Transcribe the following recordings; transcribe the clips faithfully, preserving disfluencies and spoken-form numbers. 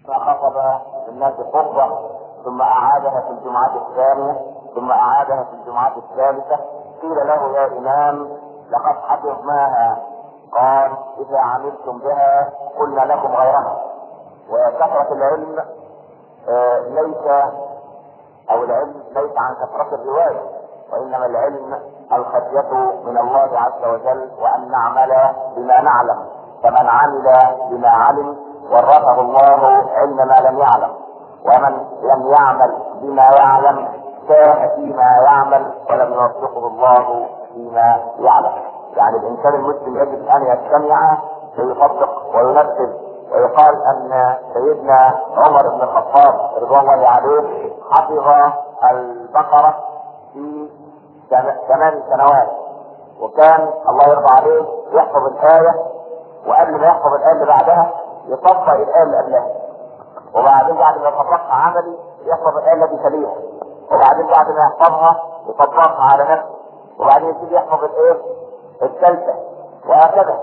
فخطب الناس خطبة ثم أعادها في الجمعة الثانية ثم أعادها في الجمعة الثالثة. قيل له يا إمام لقد حفظناها. قال إذا عملتم بها قلنا لكم غيرها. وكثرة العلم آه ليس أو العلم ليس عن كثرة الرواية، وإنما العلم الخشية من الله عز وجل، وأن نعمل بما نعلم. فمن عمل بما علم ورثه الله علم ما لم يعلم، ومن لم يعمل بما يعلم ساء فيما يعمل ولم يوفقه الله فيما يعلم. يعني الإنسان المسلم يجب أن يستمع ويطبق وينفذ. ويقال أن سيدنا عمر بن الخطاب رضي الله عليه حفظ البقرة في ثمان سنوات، وكان الله يرضى عليه يحفظ الآية، وقبل ما يحفظ الآية اللي بعدها يطبق الآية اللي قبلها، وبعدين بعد ما يطبقها عملي يحفظ الآية التي تليها، وبعدين بعد ما يحفظها يطبقها على نفسه، وبعدين يبتدي يحفظ الآية الثالثة، وهكذا.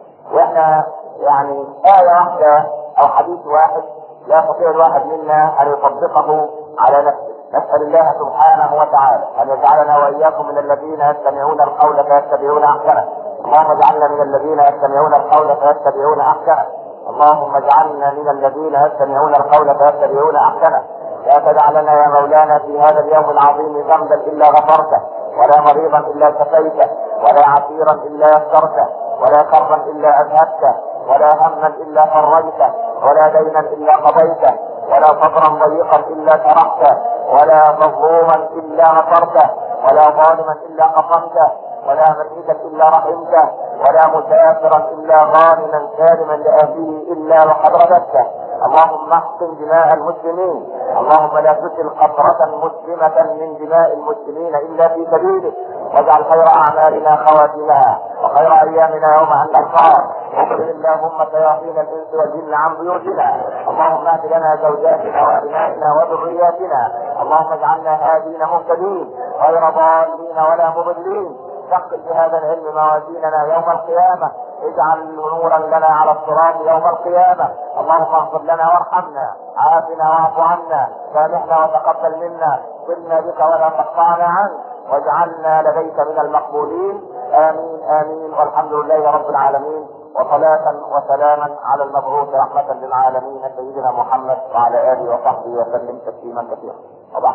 واحنا يعني آية واحدة أو حديث واحد لا يستطيع الواحد منا أن يطبقه على نفسه. نسأل الله سبحانه وتعالى أن يجعلنا وإياكم من الذين يستمعون القول فيتبعون أحسنه. اللهم اجعلنا من الذين يستمعون القول فيتبعون أحسنه. اللهم اجعلنا من الذين يستمعون القول فيتبعون أحسنه. لا تدع لنا يا مولانا في هذا اليوم العظيم ذنبا إلا غفرته، ولا مريضا إلا شفيته، ولا عسيرا إلا يسرته، ولا كربا إلا أذهبته، ولا هما إلا فرجته، ولا دينا إلا قضيته، ولا صدرا ضيقا إلا شرحته، ولا مظلوما إلا نصرته، ولا ظالما إلا قصمته، ولا ميتا إلا رحمته، ولا مسافرا إلا غانما سالما لأهله إلا وقد رددته. اللهم احقن دماء المسلمين، اللهم لا تسل قطرة مسلمة من دماء المسلمين إلا في سبيلك، واجعل خير أعمالنا خواتمها وخير أيامنا يوم أن نلقاك. واخرج اللهم شياطين الإنس والجن عن بيوتنا. اللهم اهد لنا زوجاتنا وأبنائنا وذرياتنا. اللهم اجعلنا هادين مهتدين غير ضالين ولا مضلين. ثقل بهذا العلم موازيننا يوم القيامة. اجعل نورا لنا على الصراط يوم القيامة. اللهم اغفر لنا وارحمنا، عافنا واعف عنا، سامحنا وتقبل منا، صلنا بك ولا تقطعنا عنك، واجعلنا لديك من المقبولين. آمين آمين، والحمد لله رب العالمين، وصلاة وسلاما على المبعوث رحمة للعالمين سيدنا محمد وعلى آله وصحبه وسلم تسليما كثيرا. وبعد،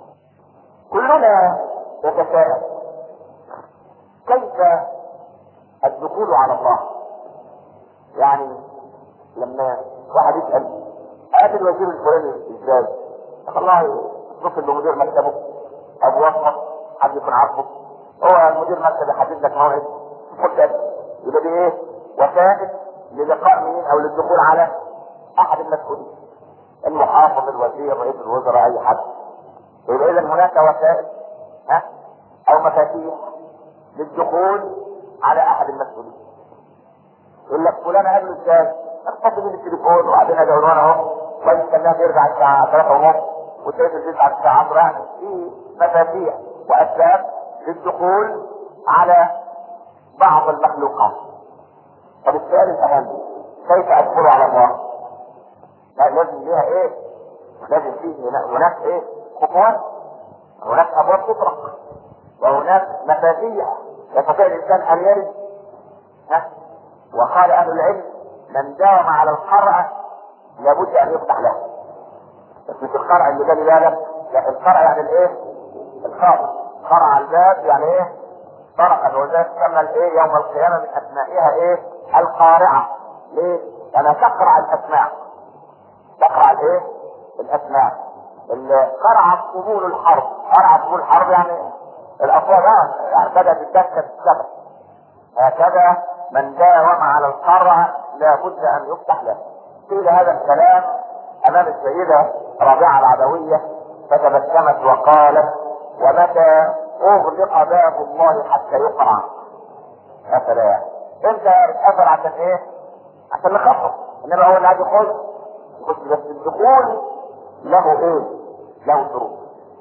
كلنا يتساءل كيف الدخول على الله. يعني لما واحد يسأل قابل وزير الفلاني ازاي؟ والله اتصل بمدير مكتبه او وصفه حد يكون عارفه، هو المدير مكتب يحدد لك موعد مكتب، يبقى دي ايه؟ وسائل للقاء مين او للدخول على احد المسؤولين، المحافظ، الوزير، رئيس الوزراء، اي حد. يبقى اذا هناك وسائل ها او مفاتيح للدخول على احد المسؤولين. يقول لك فلان قابله ازاي؟ اتصل بيه بالتليفون وبعدين ادي عنوان اهو، ويستناه يرجع الساعه ثلاثة ونص وتلاقي البيت على الساعه عشرة. يعني في مفاتيح واسباب للدخول على بعض المخلوقات. فبالتالي الاهم كيف ادخل على الله؟ لازم ليها ايه؟ لازم فيه هناك ايه؟ خطوات، هناك ابواب تطرق، وهناك مفاتيح يستطيع الانسان ان يرد. ها؟ وقال اهل العلم من داوم على القرع لابد ان يفتح له. بس مش القرع اللي ده بالك، لا، القرع يعني الايه؟ القرع، قرع الباب يعني ايه؟ طرقا. وذلك كما الايه يوم القيامه من اسمائها ايه؟ القارعه. ليه؟ لانها تقرع الاسماع، تقرع الايه؟ الاسماع. قرع طبول الحرب، قرع طبول الحرب يعني الاصوات يعني بدات تتدكك السبب. هكذا من داوم على القرع لابد ان يفتح له. قيل هذا الكلام امام السيده ربيعه العدويه فتبسمت وقالت: ومتى اغلق باب الله حتى يقرع؟ يا سلام، انت اتقفل عشان ايه؟ عشان نخفف، انما هو اللي عايز يخش يخش. بس الدخول له ايه؟ له شروط.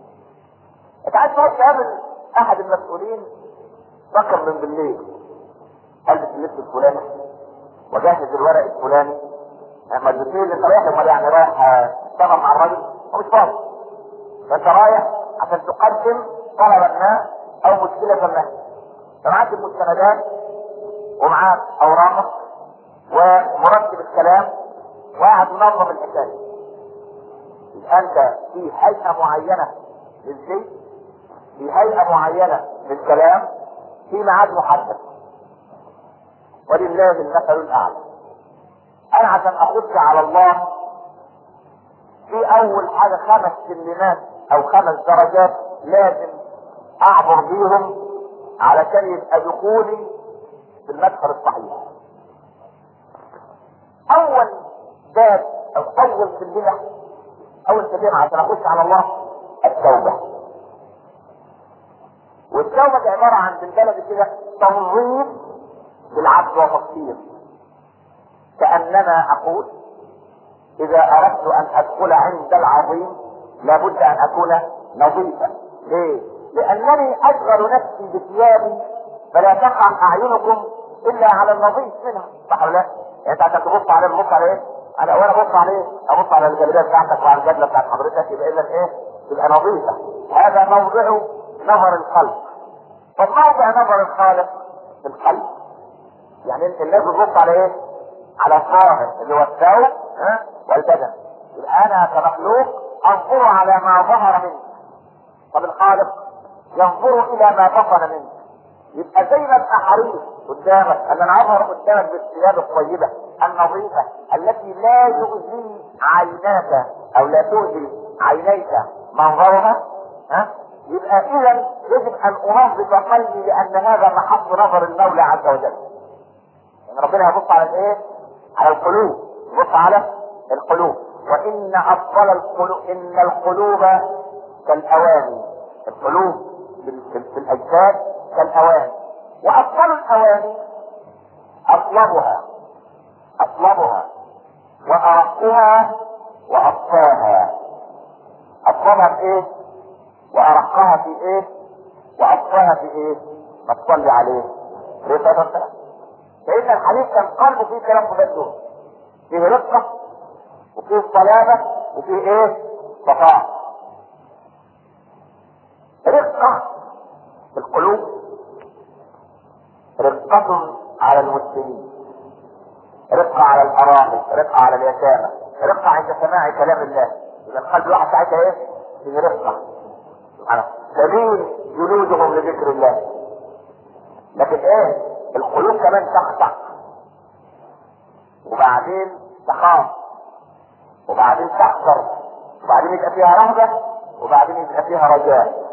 انت عايز تروح تقابل احد المسؤولين بكر من بالليل، البس اللبس الفلاني وجهز الورق الفلاني اما الاثنين انت رايح امال يعني رايح تشتغل مع الراجل هو مش فاضي، فانت رايح عشان تقدم طلبا ما او مشكله ما، فمعاك المستندات ومعاك اوراقك ومرتب الكلام وقاعد منظم الحكايه. يبقى انت في هيئه معينه للشيء، في هيئه معينه للكلام، في ميعاد محدد، ولله المثل الاعلى. انا عشان اخش على الله في اول حاجه خمس سلمات او خمس درجات لازم اعبر بيهم علشان يبقى دخولي في المدخل الصحيح. اول باب او اول سلمه اول سلمه عشان اخش على الله التوبه. والتوبه دي عباره عن بالبلد كده تنظيم بالعبد وتفصيل، كانما اقول اذا اردت ان ادخل عند العظيم لابد ان اكون نظيفا. ليه؟ لانني اشغل نفسي بثيابي فلا تقع اعينكم الا على النظيف منها، صح ولا لا؟ يعني انت عشان تبص عليه تبص على ايه؟ انا وانا ابص عليه ابص على الجلابيه بتاعتك وعلى الجدله بتاعت حضرتك، يبقى اذا ايه؟ تبقى نظيفه. هذا موضع نظر الخلق. طب موضع نظر الخالق في القلب. يعني انت الناس بتبص على ايه؟ على الظاهر اللي هو الثوب ها والبدن. يبقى انا كمخلوق انظر على ما ظهر منك. طب الخالق ينظر الى ما بطن منك. يبقى زي ما ابقى حريص قدامك ان انا اظهر قدامك بالثياب الطيبه النظيفه التي لا يؤذي عيناك او لا تؤذي عينيك منظرها، ها؟ يبقى اذا يجب ان انظف قلبي لان هذا محط نظر المولى عز وجل. يعني ربنا يبص على الايه؟ على القلوب، يبص على القلوب. وان افضل القلوب ان القلوب كالاواني، القلوب في, في الاجساد كالاواني، وافضل الاواني اطلبها اطلبها وارقها واصفاها. اطلبها في ايه؟ وارقها في ايه؟ واصفاها في ايه؟ ما تصلي عليه رفقة. فإن الحديث كان قلبه فيه كلام مبدل، فيه رقة وفيه صلابة وفيه ايه؟ صفاء. رقة في القلوب، رقة على المسلمين، رقة على الأراضي، رقة على اليتامى، رقة عند سماع كلام الله. إذا القلب الواحد ساعتها ايه؟ فيه رقة. سليم جلودهم لذكر الله. لكن ايه؟ القلوب كمان تخضع، وبعدين تخاف، وبعدين تحذر، وبعدين يبقى فيها رهبة، وبعدين يبقى فيها رجاء.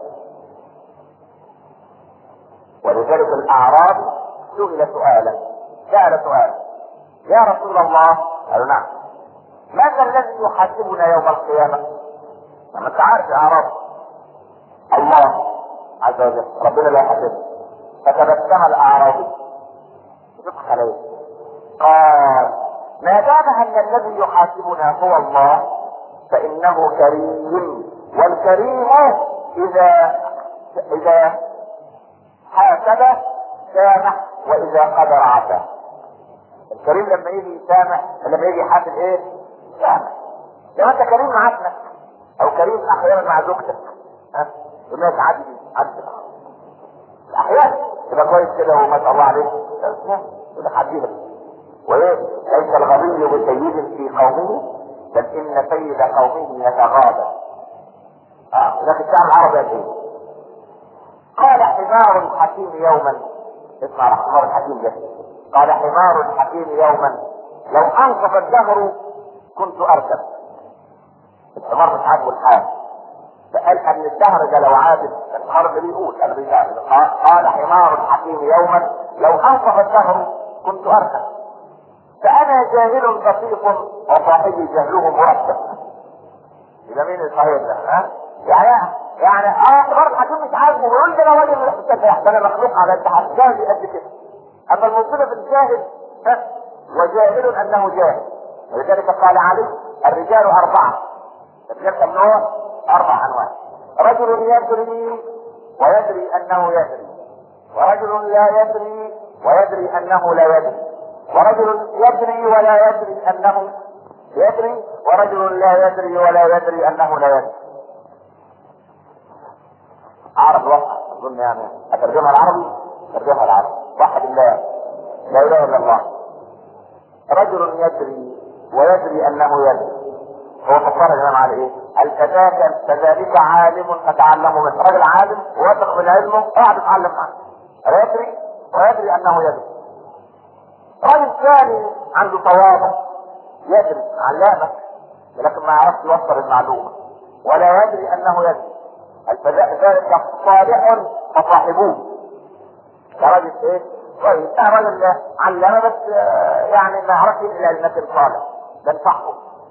ولذلك الأعراب سئل سؤالا، سأل سؤالا: يا رسول الله، قالوا نعم، ماذا الذي يحاسبنا يوم القيامة؟ لما انت عارف الأعراب الله عز وجل ربنا لا يحاسبنا. فتبسم الأعرابي يضحك عليه قال: ما دام ان الذي يحاسبنا هو الله فانه كريم، والكريم اذا اذا حاسب سامح واذا قدر عفا. الكريم لما يجي يسامح، لما يجي يحاسب ايه؟ سامح. لو انت كريم مع ابنك او كريم احيانا مع زوجتك، ها الناس عدل عدل احيانا تبقى كويس كده وما شاء الله عليك، يقول لك عديها. وايه؟ ليس الغبي بسيد في قومه بل ان سيد قومه يتغاضى. اه لكن الشعب العربي قال ايه؟ قال حمار الحكيم يوما، اسمع حمار الحكيم ده، قال حمار الحكيم يوما لو انصف الدهر كنت اركب. الحمار مش عاجبه الحال، فقال ان الدهر ده لو عادل، الحمار اللي بيقول انا بيقول قال حمار الحكيم يوما لو انصف الدهر كنت اركب. فانا جاهل دقيق وصاحبي جهله مرتب. يبقى مين الصحيح ده؟ ها؟ يعني يعني اه حمار الحكيم مش عاجبه، بيقول ده انا راجل مستفاح، ده انا مخلوق على التحدي جاهل قد كده. اما المصيبه في الجاهل ها وجاهل انه جاهل. ولذلك قال علي: الرجال اربعه. الرجال كم نوع؟ اربع انواع. رجل يدري ويدري انه يدري، ورجل لا يدري ويدري انه لا يدري، ورجل يدري ولا يدري انه يدري ورجل لا يدري ولا يدري انه لا يدري. عرب واحد اظن يعني اترجمها العربي اترجمها العربي واحد الله لا اله الا الله. رجل يدري ويدري انه يدري. هو فكر يا جماعه على ايه؟ الكذاك كذلك عالم فتعلمه منه. راجل عالم وواثق من علمه قاعد يتعلم عنه. يدري ويدري انه يدري. راجل ثاني عنده تواضع يدري علامه لكن ما يعرفش يوصل المعلومه ولا يدري انه يدري. ذلك صالح فصاحبوه. ده راجل ايه؟ كويس. ده راجل علامه بس يعني ما يعرفش الا المثل صالح ده صاحبه.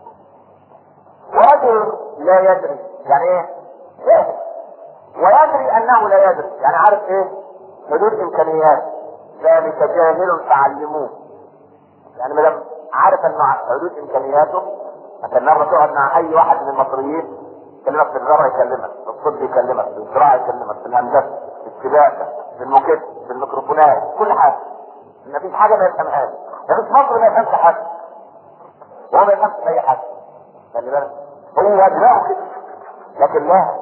ورجل لا يدري يعني ايه؟ ايه؟ ويدري انه لا يدري يعني عارف ايه؟ حدود امكانيات. ذلك جاهل فعلموه. يعني مدام عارف انه حدود امكانياته مثلا النهارده تقعد مع اي واحد من المصريين يكلمك في الزراعه يكلمك في الطب يكلمك في الزراعه يكلمك في الهندسه في السباكه في الموكيت في الميكروفونات كل حاجه. مفيش حاجه ما يفهمهاش. مفيش مصر ما يفهمش حاجه وهو ما يفهمش اي حاجه. خلي بالك هو دماغه كده لكن لا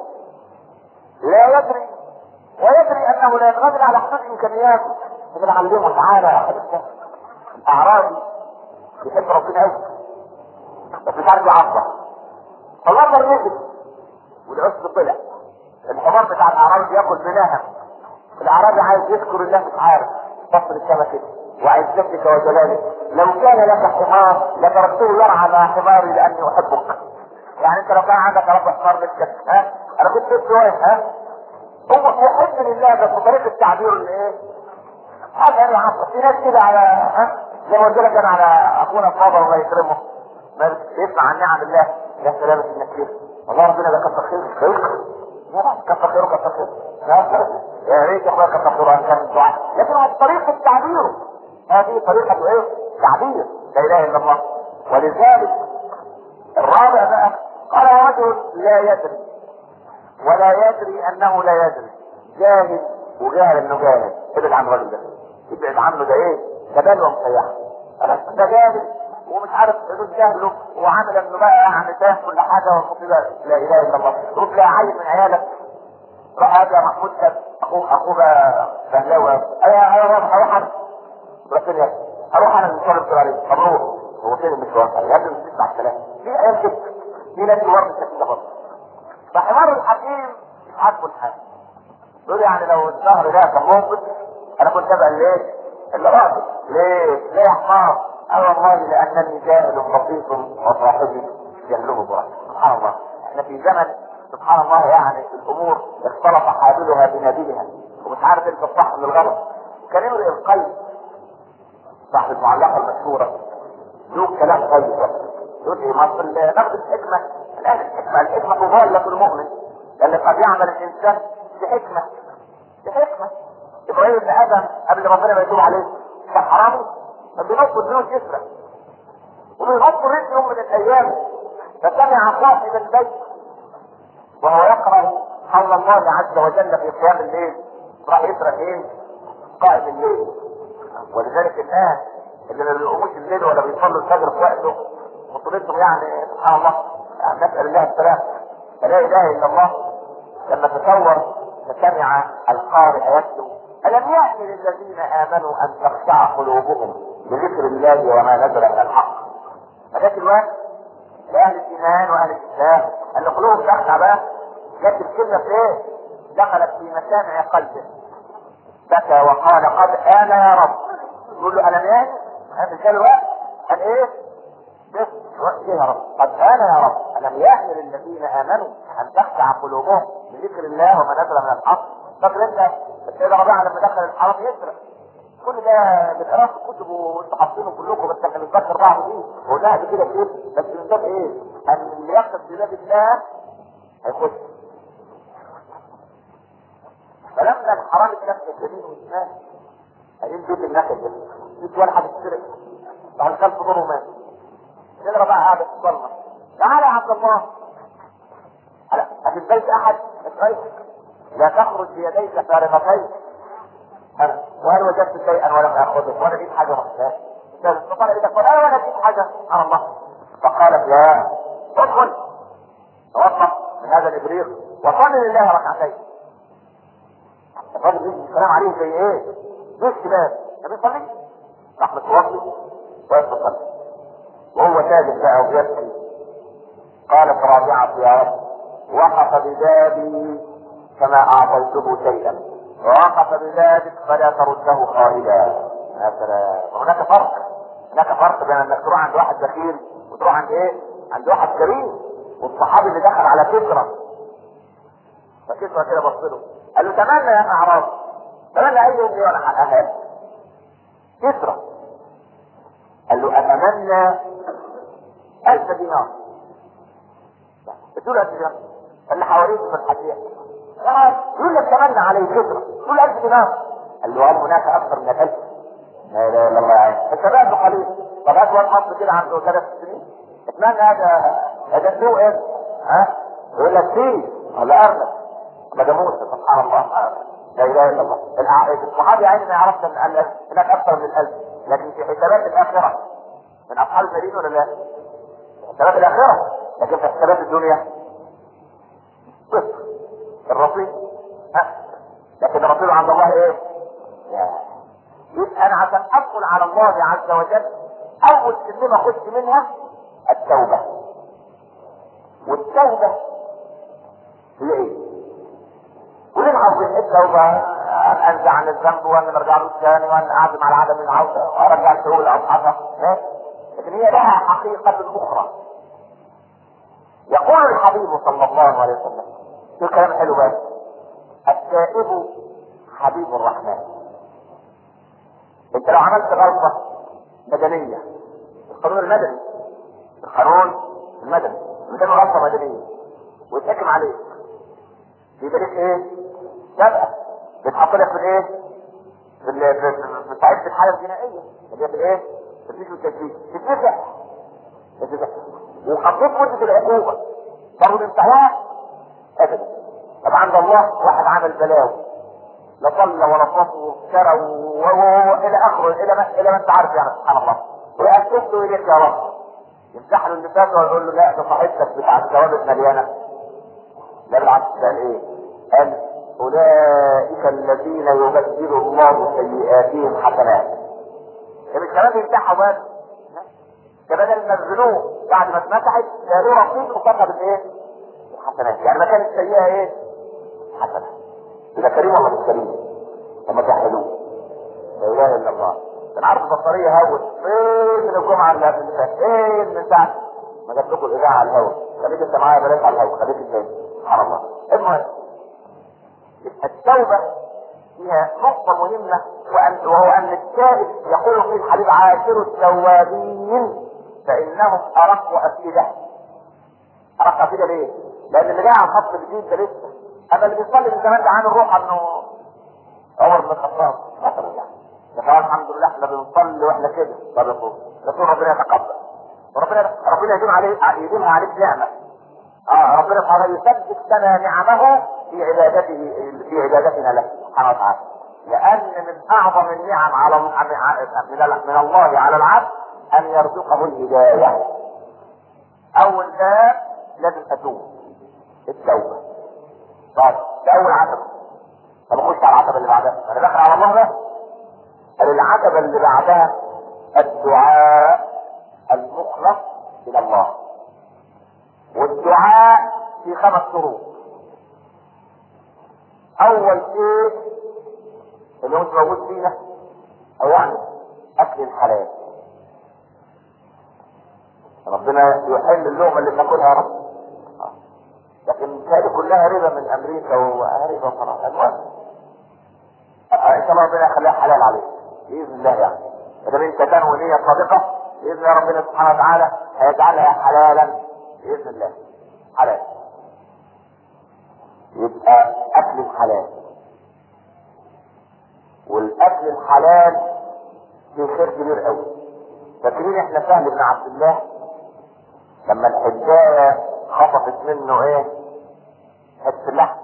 لا يدري ويدري انه لا يقدر على حدود امكانياته. بنعلمه تعالى يا حبيبي اعرابي يحب ربنا قوي بس مش عارف يعبر فالامر نزل والعشب طلع. الحمار بتاع الاعرابي بياكل بناها. الاعرابي عايز يذكر الله مش عارف بصر السما كده وعزتك وجلالك لو كان لك حمار لتركته يرعى مع حماري لاني احبك. يعني انت لو كان عندك رب حمار لك ها انا كنت شفت واحد ها هو يحب لله بس بطريقه تعبير الايه؟ هذا يعني عصر في ناس كده على ها زي ما قلت لك انا على اخونا الفاضل الله يكرمه ما يسمع عن نعم الله يا سلامة النكير والله ربنا ده كتر خير كتر خيره كتر خير يا ريت يا اخويا كتر خيره ان كان الدعاء لكن هو طريقه تعبيره هذه طريقه ايه؟ تعبير لا اله الا الله. ولذلك الرابع بقى قال رجل لا يدري ولا يدري انه لا يدري. جاهل وجاهل انه جاهل. ابعد عن الراجل ده ابعد عنه ده ايه؟ ده بلوه مسيحه. ده جاهل ومش عارف حدود جهله وعامل انه بقى يعني فاهم كل حاجه والمصيبه لا اله الا الله. روح لا عيل من عيالك روح هذا محمود اخوه اخوه بقى فهلاوي انا انا هروح انا رحت لي اروح انا المشوار الصغير طب روح هو فين المشوار؟ يا ابني مش تسمع الكلام في ايام كده في ناس ورد الشكل ده برضه. فحمار الحكيم مش عاجبه الحال يقول يعني لو الشهر ده كان موقف انا كنت ابقى ليه؟ اللي راضي ليه؟ ليه يا حمار؟ اه والله لانني جاهل بسيط وصاحبي جهله برا. سبحان الله احنا في زمن سبحان الله يعني الامور اختلط حابلها بنابلها ومش عارف انت الصح من الغلط. كان يمرئ القلب صاحب المعلقه المشهوره له كلام طيب يقول ايه مصر ناخذ الحكمه الان الحكمه الحكمه ضاله المؤمن لان قد يعمل الانسان بحكمه بحكمه. ابراهيم بن ادم قبل ربنا ما يتوب عليه كان حرامي كان بينط البيوت يسرق وبيغط الرزق يوم من الايام فسمع صاحب البيت وهو يقرا قول الله عز وجل في قيام الليل راح يسرق ايه؟ قائم الليل. ولذلك الناس اللي ما بيقوموش الليل ولا بيصلوا الفجر في وقته مصيبتهم يعني سبحان الله يعني نسال الله السلام. فلا اله الا الله لما تصور فسمع القارئ يتلو ألم يأن للذين آمنوا أن تخشع قلوبهم لذكر الله وما نزل من الحق. فذاك الوقت لأهل الإيمان وأهل الإسلام أن قلوبهم تخشع بقى جت الكلمة في إيه؟ دخلت في مسامع قلبه بكى وقال قد آن يا رب. يقول له ألم يأن؟ هذا كان الوقت قال إيه؟ بس ايه يا رب؟ قد آن يا رب ألم يأن للذين آمنوا أن تخشع قلوبهم لذكر الله وما نزل من الحق. فاكر انت السيدة ربيعة لما دخل الحرام يسرق كل ده بتقراه في الكتب وانتوا حاطينه كلكم بس احنا بنفكر بعض فيه وده كده كده بس من باب ايه؟ ان اللي يقصد بباب الله هيخش. فلما الحرام اتنفس يمين وشمال قايلين بيت النكد ده بيت ولا حد يسرق بعد خلف دوره مات. السيدة ربيعة قاعدة في الصلمة تعالى يا عبد الله في البيت احد اسرائيل لا تخرج بيديك فارغتين انا وهل وجدت شيئا ولم اخذه ولا لقيت حاجه محتاج فقال اذا قال انا ولا لقيت حاجه سبحان الله فقالت لا ادخل توضا من هذا الابريق وصلي لله ركعتين. الراجل يجي السلام عليه زي ايه؟ زي الشباب ما بيصليش. راح متوضي ويصلي وهو ساجد بقى وبيبكي. قالت رابعة يا رب وقف ببابي كما اعطيته شيئا ووقف ببابك فلا ترده خائبا. يا سلام. وهناك فرق هناك فرق بين انك تروح عند واحد بخيل وتروح عند ايه؟ عند واحد كريم. والصحابي اللي دخل على كسرى فكسرى كده بص له قال له تمنى يا اعرابي تمنى اي امي ولا حقها. كسرى قال له اتمنى الف دينار. بتقول الف دينار اللي حواليك في الحديث يقول لك تمنى عليه كسرى تقول الف دينار. قال له هل هناك اكثر من الالف؟ لا لا لا الله. الشباب قليل. طب هات واد مصر كده عنده ثلاث سنين اتمنى هذا هذا السوء ايه؟ ها؟ يقول لك فيه ولا ارنب ولا جاموس. سبحان الله لا اله الا الله. الصحابي عيني ما يعرفش ان هناك اكثر من الالف لكن في حسابات الاخره من اصحاب المدينه ولا لا؟ في حسابات الاخره لكن في حسابات الدنيا صفر. الرصيد ها؟ لكن الرصيد عند الله ايه؟ يبقى انا عشان ادخل على الله عز وجل اول كلمه اخش منها التوبه. والتوبه هي ايه؟ وليه عاوزين التوبه؟ ان انزع عن الذنب وان ارجع له ثاني وان اعزم على عدم العوده وارجع الشعور لاصحابها. لكن هي لها حقيقه اخرى. يقول الحبيب صلى الله عليه وسلم في كلام حلو بس التائب حبيب الرحمن. انت لو عملت غلطه مدنيه القانون المدني القانون المدني مثل غلطه مدنيه ويتحكم عليك يبقى لك ايه؟ سابقه بتحط لك في الايه؟ في صعيد الحاله الجنائيه اللي هي في الايه؟ التفتيش والتجديد تتنفع تتنفع وقضيت مده العقوبه برضه انتهاء ابدا. طب عند الله واحد عمل بلاوي لا صلى ولا صام واشترى والى اخره الى ما الى ما انت عارف يعني. سبحان الله. ويأسسه اليك يا رب يمسح له اللسان ويقول له لا ده صاحبتك بتاع الثوابت مليانه. لا بالعكس قال ايه؟ قال اولئك الذين يبدل الله سيئاتهم حسنات. مش كمان يمسحوا بس كبدل ما الذنوب بعد ما اتمسحت لا له رصيد وصفها بالايه؟ الحسنات. يعني ما كانت سيئه ايه؟ حسنه. يبقى كريم ولا مش كريم؟ لما تحلوه لا اله الا الله. انا عارف البطاريه هوت فين من الجمعه اللي قبل اللي فاتت فين من ساعه ما جاب لكم الاذاعه على الهواء. خليك انت معايا بلاش على الهواء خليك ازاي؟ سبحان الله. المهم التوبه فيها نقطه مهمه وأن وهو ان التائب يقول فيه الحبيب عاشر التوابين فانهم ارق افئده. ارق افئده ليه؟ لان اللي جاي على الخط الجديد ده لسه اما اللي بيصلي من زمان ده عامل روح انه عمر بن الخطاب مثلا يعني. فقال الحمد لله احنا بنصلي واحنا كده. طب يقول يقول ربنا يتقبل ربنا ربنا يديم عليه يديمها عليك نعمه. اه ربنا سبحانه يثبت لنا نعمه في عبادته في عبادتنا له سبحانه وتعالى. لان من اعظم النعم على من الله على العبد ان يرزقه الهدايه. اول باب لازم اتوب التوبه. طيب ده اول عتبه. طب اخش على العتبه اللي بعدها انا داخل على الله بقى. قال العتبه اللي بعدها الدعاء المخلص الى الله. والدعاء في خمس شروط. اول شيء اللي هو مش موجود فينا او يعني اكل الحلال. ربنا يحل اللقمه اللي بناكلها يا رب. لكن هذه كلها ربا من امريكا وربا وخلاص. المهم ان شاء الله ربنا يخليها حلال عليك باذن الله. يعني اذا انت كان ونيه صادقه باذن الله ربنا سبحانه وتعالى هيجعلها حلالا باذن الله. حلال يبقى اكل الحلال. والاكل الحلال فيه خير كبير قوي. فاكرين احنا سهل بن عبد الله لما الحجايه خطفت منه ايه؟ حته اللحم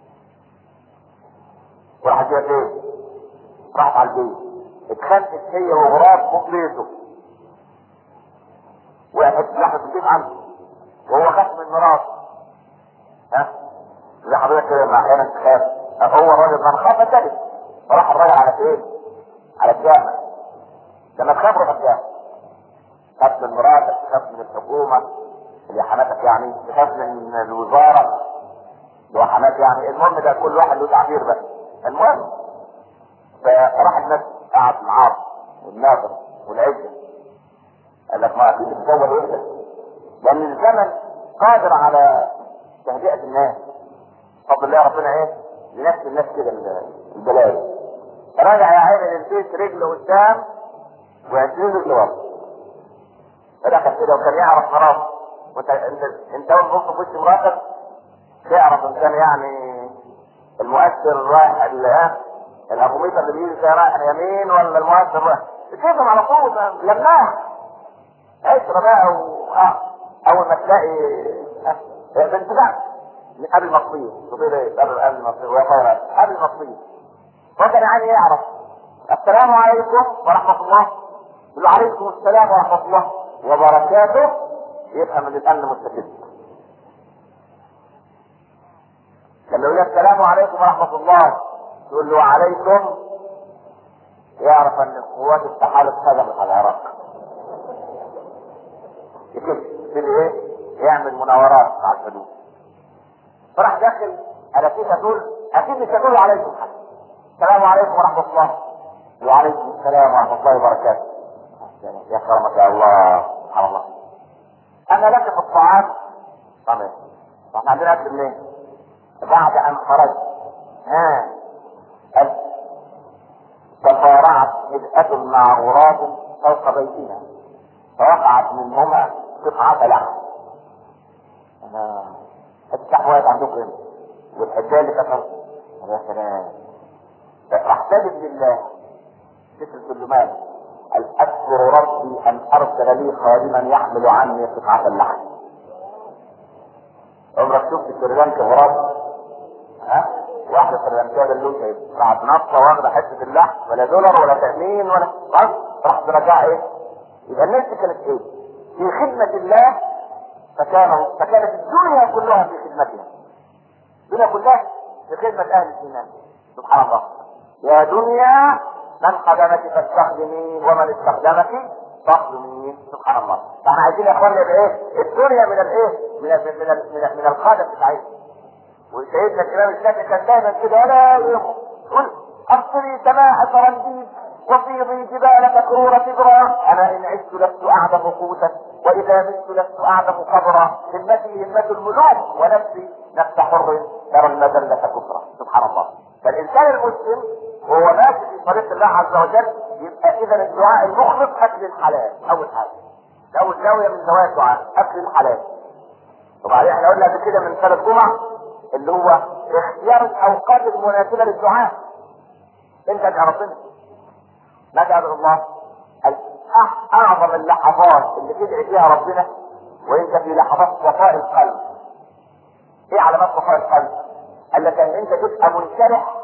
وراحت جايه فين؟ راحت على البيت اتخانقت هي وغراب فوق بيته. وقعت حته لحمه في البيت عنه وهو خاف من مراته. ها؟ زي حضرتك كده مع احيانا تخاف، هو الراجل من خاف تجد وراح الراجل على فين؟ على الجامع. لما تخاف روح الجامع. تخاف من مراتك، تخاف من الحكومة اللي حماتك، يعني تخاف من الوزارة اللي حماتك، يعني المهم ده كل واحد له تعبير بقى. المهم فراح الناس قعد العار والناظر والعزة، قال لك ما اكيد تتصور ايه ده؟ لان الزمن قادر على تهدئة الناس. فضل الله ربنا ايه؟ لنفس الناس كده البلاوي. راجع يا عيني للبيت رجله قدام وعشرين رجل ورا. فدخل كده وكان يعرف مرات، وانت انت انت اول ما تبص في وش مراتك تعرف ان كان يعني المؤثر رايح الابوميطه اللي بيجي فيها رايح يمين ولا المؤثر رايح. تشوفهم على طول لماح عشرة بقى و... اه اول ما تلاقي بانتفاع من قبل ما تصير تصير ايه؟ قبل قبل ما تصير وهي خيرات قبل ما تصير. فكان يعني يعرف السلام عليكم ورحمه الله، يقول عليكم السلام ورحمه الله وبركاته، يفهم ان الامن مستجد. لما يقول السلام عليكم ورحمه الله تقول له عليكم، يعرف ان القوات استحالت هجمت على العراق. يبتدي ايه؟ يعمل مناورات على الحدود. فراح داخل على كيف تقول اكيد مش هتقول عليكم حاجه. السلام عليكم ورحمه الله وعليكم السلام ورحمه الله وبركاته. يا كرمك يا الله سبحان الله. انا لك في الطعام طبعا احنا عندنا اكل منين؟ بعد ان خرجت ها تفارعت هدأة مع غراب فوق بيتنا فوقعت منهما قطعة لحم. انا السحب واقف عندكم هنا والحجاج اللي كفر. يا سلام. فاحتجب لله ذكر الظلمات قال اذكر ربي ان ارسل لي خادما يحمل عني قطعة اللحم. عمرك شفت سريلانكا غراب؟ ها؟ واحدة سريلانكا ده اللون ايه؟ راحت نطة واخدة حتة اللحم ولا دولار ولا تأمين ولا بس راح ترجع ايه؟ يبقى الناس دي كانت ايه؟ في خدمة الله. فكانوا فكانت الدنيا كلها في خدمتها. الدنيا كلها في خدمة اهل الايمان. سبحان الله. يا دنيا من خدمك فاستخدمي ومن استخدمك فاخدمي. سبحان الله. فاحنا عايزين يا اخوانا بايه؟ الدنيا من الايه؟ من ال من ال من, ال من الخادم بتاعتنا. وسيدنا الامام الشافعي كان دايما كده ولا يقول ابصري سماء سرنديب وفيضي جبال مكرورة كبرى انا ان عشت لست اعدم قوتا واذا مت لست اعدم قبرا همتي همة الملوك ونفسي نفس حر ترى المذلة كفرا. سبحان الله. فالانسان المسلم وهو ماشي في طريق الله عز وجل يبقى اذا الدعاء المخلص اكل الحلال اول حاجه. اول زاويه من زوايا الدعاء اكل الحلال. وبعدين احنا قلنا قبل كده من ثلاث جمع اللي هو اختيار الاوقات المناسبه للدعاء. انت ادعي ربنا ما تدعو الله. اعظم اللحظات اللي تدعي فيها ربنا وانت في لحظات صفاء القلب. ايه علامات صفاء القلب؟ قال لك ان انت تبقى منشرح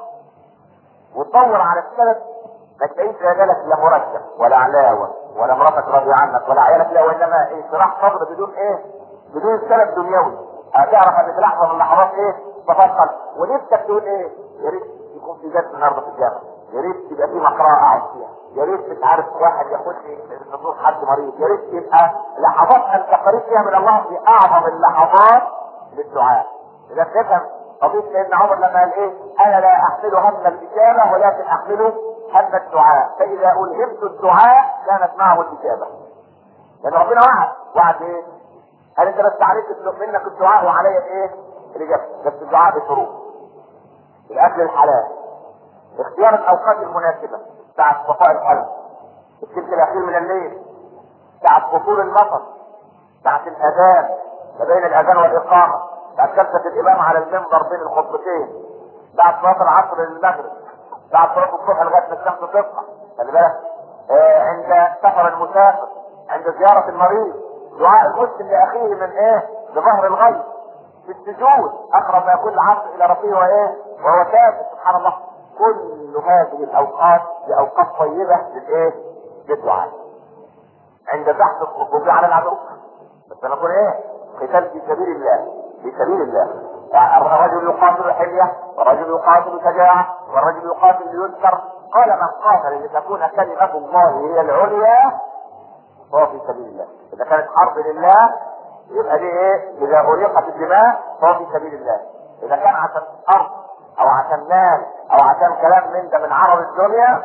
وتدور على السبب ما تلاقيش رجالك لا مرتب ولا علاوه ولا مراتك راضيه عنك ولا عيالك، لا وانما انشراح صدر بدون ايه؟ بدون سبب دنيوي. هتعرف ان في لحظه من اللحظات ايه؟ صفاء القلب. ونفسك تقول ايه؟ يا ريت يكون في درس النهارده في الجامعه، يا ريت تبقى في مقرأة اقعد فيها، يا ريت مش عارف واحد ياخد لي نزور حد مريض، يا ريت يبقى لحظات انت قريب فيها من الله في اعظم اللحظات للدعاء. اذا تفهم قضيه سيدنا عمر لما قال ايه؟ انا لا احمل هم الاجابه ولكن احمله هم الدعاء، فاذا الهمت الدعاء كانت معه الاجابه. لان يعني ربنا وعد وعد ايه؟ قال انت بس عليك منك الدعاء وعليا ايه؟ الاجابه. بس الدعاء بشروط. الاكل الحلال، اختيار الاوقات المناسبه، ساعه صفاء القلب، الثلث الاخير من الليل، ساعه فطور المطر، ساعه الاذان ما بين الاذان والاقامه، بعد جلسة الامام على المنبر بين الخطبتين، بعد صلاة العصر للمغرب، بعد صلاة الصبح لغاية ما الشمس تطلع. خلي بالك آه عند سفر المسافر، عند زيارة المريض، دعاء المسلم لاخيه من ايه؟ لظهر الغيب، في السجود اقرب ما يكون العبد الى ربه وايه؟ وهو ساجد. سبحان الله. كل هذه الاوقات هي اوقات طيبة للايه؟ للدعاء. عند بحث الخطوب على العدو، بس سنقول ايه؟ قتال في سبيل الله، في سبيل الله. يعني الرجل يقاتل حلية، والرجل يقاتل شجاعة، والرجل يقاتل ليذكر. قال من قاتل لتكون كلمة الله هي العليا فهو في سبيل الله. اذا كانت حرب لله يبقى دي ايه؟ اذا اريقت الدماء فهو في سبيل الله. اذا كان عشان ارض او عشان مال او عشان كلام من ده من عرض الدنيا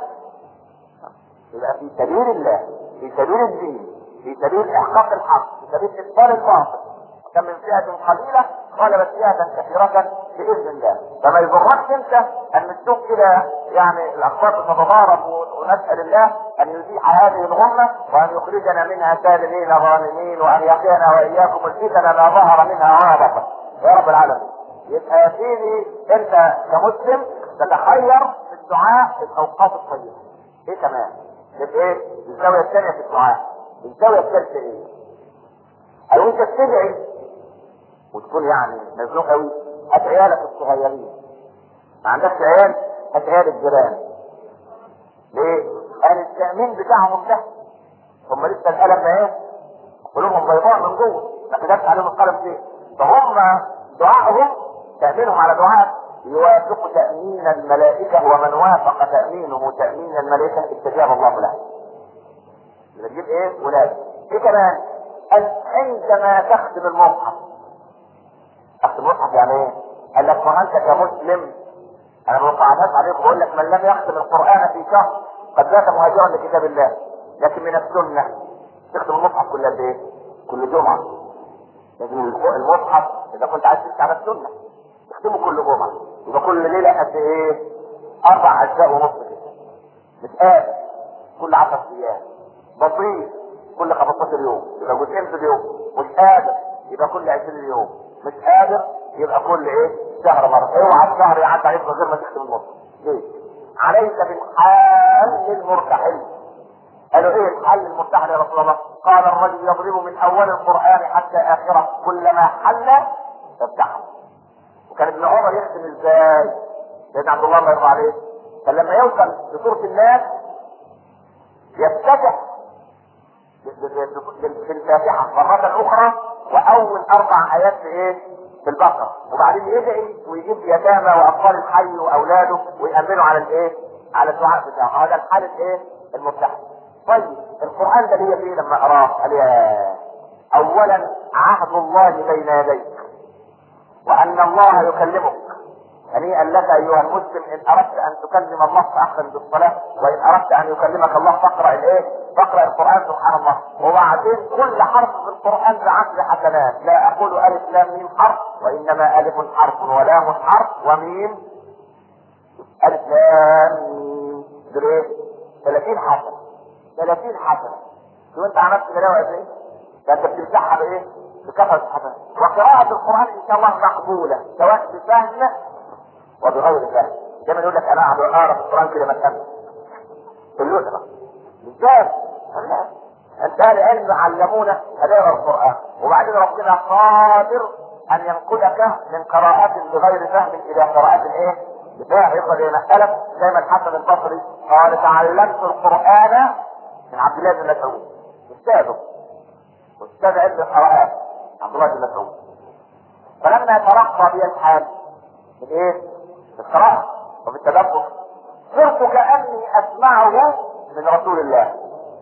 يبقى في سبيل الله، في سبيل الدين، في سبيل احقاق الحق، في سبيل ابطال الباطل. كم من فئة قليلة غلبت فئة كثيرة بإذن الله. فما يضركش انت ان تشوف كده يعني الاخبار تتضارب، ونسأل الله ان يزيح هذه الغمة وان يخرجنا منها سالمين غانمين، وان يقينا واياكم الفتن ما ظهر منها وما بطن يا رب العالمين. يبقى يا سيدي انت كمسلم تتخير في الدعاء في الاوقات الطيبة. ايه كمان؟ ايه؟ الزاوية الثانية في الدعاء. الزاوية الثالثة ايه؟ او انت تدعي وتكون يعني مزنوق قوي، هات عيالك الصغيرين. ما عندكش عيال؟ هات عيال الجيران. ليه؟ قال التأمين بتاعهم ده هم لسه القلم ما ايه؟ قلوبهم بيضاء من جوه، ما كتبش عليهم القلم ليه؟ فهم دعائهم تأمينهم على دعاء يوافق تأمين الملائكة، ومن وافق تأمينه تأمين الملائكة استجاب الله له. يبقى تجيب ايه؟ ولاد. ايه كمان؟ قال عندما تختم المصحف. تختم المصحف يعني ايه؟ قال لك ما انت كمسلم، انا ما وقعناش عليك بقول لك من لم يختم القرآن في شهر قد ذات مهاجرا لكتاب الله. لكن من السنة تختم المصحف كل قد ايه؟ كل جمعة. لازم المصحف اذا كنت عايز تمشي على السنة تختمه كل جمعة. يبقى كل ليلة قد ايه؟ اربع اجزاء ونص كده. مش قادر كل عشر ايام. بسيط كل خمستاشر يوم يبقى جزئين في اليوم. مش قادر يبقى كل عشرين يوم. مش قادر يبقى كل ايه؟ شهر مرة. اوعى إيه الشهر يعدي عليك من غير ما تختم النص. ليه؟ عليك بالحال المرتحل. قالوا ايه الحل المرتحل يا رسول الله؟ قال الرجل يضرب من اول القرآن حتى اخره كلما حل فافتحه. وكان ابن عمر يختم ازاي؟ سيدنا عبد الله الله يرضى عليه كان لما يوصل لسورة الناس يفتتح في الفاتحة مرة اخرى واول اربع ايات في ايه؟ في البقرة، وبعدين يدعي ويجيب يتامى واطفال الحي واولاده ويأمنوا على الايه؟ على الدعاء بتاعه. هذا الحال الايه؟ المفتاح. طيب القرآن ده ليه فيه لما اراه؟ قال يا اولا عهد الله بين يديك وان الله يكلمك. هنيئا لك ايها المسلم ان اردت ان تكلم الله فاحسن بالصلاه، وان اردت ان يكلمك الله فاقرا الايه؟ فاقرا القران سبحان الله. وبعدين كل حرف في القران بعشر حسنات. لا اقول الف لام ميم حرف، وانما الف حرف ولام حرف وميم الف لام ميم دول ايه؟ ثلاثين حسنه. ثلاثين حسنه. شو انت عملت كده وقت ايه؟ ده انت بتمسحها بايه؟ بكثره الحسنات. وقراءه القران ان شاء الله مقبوله سواء بفهم وبغير فهم. دايما يقول لك انا اقعد اقرا في القران كده ما تفهمش. اليسرى ازاي؟ لا انت اهل علم علمونا اداء القران، وبعدين ربنا قادر ان ينقلك من قراءات بغير فهم الى قراءات ايه؟ بفهم. يفضل زي ما قلب زي ما الحسن البصري قال تعلمت القران من عبد الله بن مسعود استاذه استاذ علم القراءات عبد الله بن مسعود. فلما ترقى بي الحال من ايه؟ في القراءة وفي التدبر صرت كأني اسمعه من رسول الله.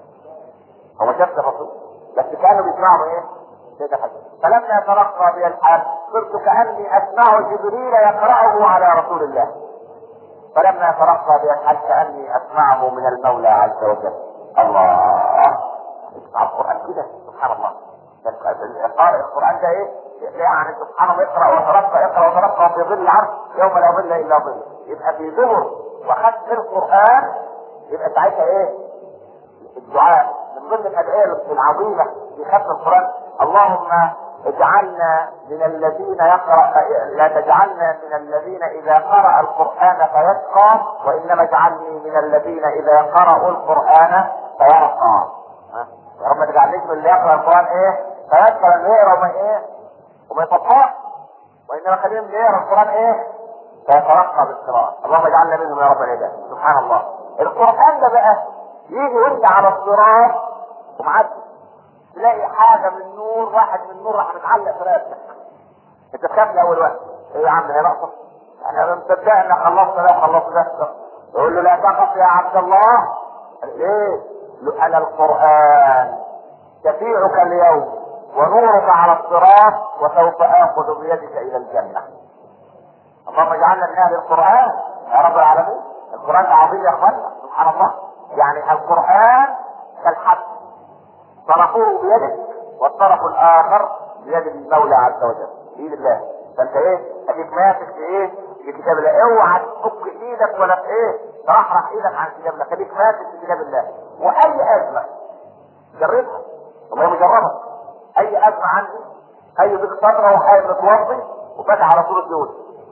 هو شاف الرسول بس كانوا بيسمعوا ايه؟ سيدنا حسن. فلما ترقى بي الحال صرت كأني اسمع جبريل يقرأه على رسول الله. فلما ترقى بي الحال كأني اسمعه من المولى عز وجل. الله اسمع القرآن كده سبحان الله. قارئ القرآن ده ايه؟ يعني سبحان الله اقرأ وترقى اقرأ وترقى في ظل العرش يوم لا ظل الا ظل. يبقى في ظهر وختم القرآن يبقى ساعتها ايه؟ الدعاء من ضمن الادعية العظيمة في ختم القرآن. اللهم اجعلنا من الذين يقرأ، لا تجعلنا من الذين اذا قرأ القرآن فيشقى، وانما اجعلني من الذين اذا قرأوا القرآن فيرقى. يا رب ما تجعلنيش من اللي يقرأ القرآن ايه؟ فيشقى اللي يقرأ وما ايه؟ وما يطبقش، وانما خليهم اللي يقرأ القرآن ايه؟ فيترقى بالقراءة. اللهم اجعلنا منهم يا رب العباد. سبحان الله. القرآن ده بقى يجي وانت على الصراط ومعدي تلاقي حاجه من نور، واحد من نور راح متعلق في راسك، انت تخاف اول وقت، ايه يا عم هي ناقصه؟ انا مصدق ان خلصت ده خلصت ده. يقول له لا تقف يا عبد الله. ايه؟ انا القران شفيعك اليوم ونورك على الصراط وسوف اخذ بيدك الى الجنه. اللهم اجعلنا من اهل القران يا رب العالمين. القران عظيم يا اخوانا، سبحان الله. يعني القران كالحبل، طرفه بيدك والطرف الاخر بيد المولى عز وجل، بايد الله. فانت ايه؟ اديك ماسك في ايه؟ في كتاب الله. اوعى تفك ايدك ولا في ايه؟ ترحرح ايدك عن كتاب الله، خليك ماسك في كتاب الله. واي ازمه جربها، والله مجربها. اي ازمه عندي، اي ضيق صدره وحاجه متوضي وفتح على طول الدول،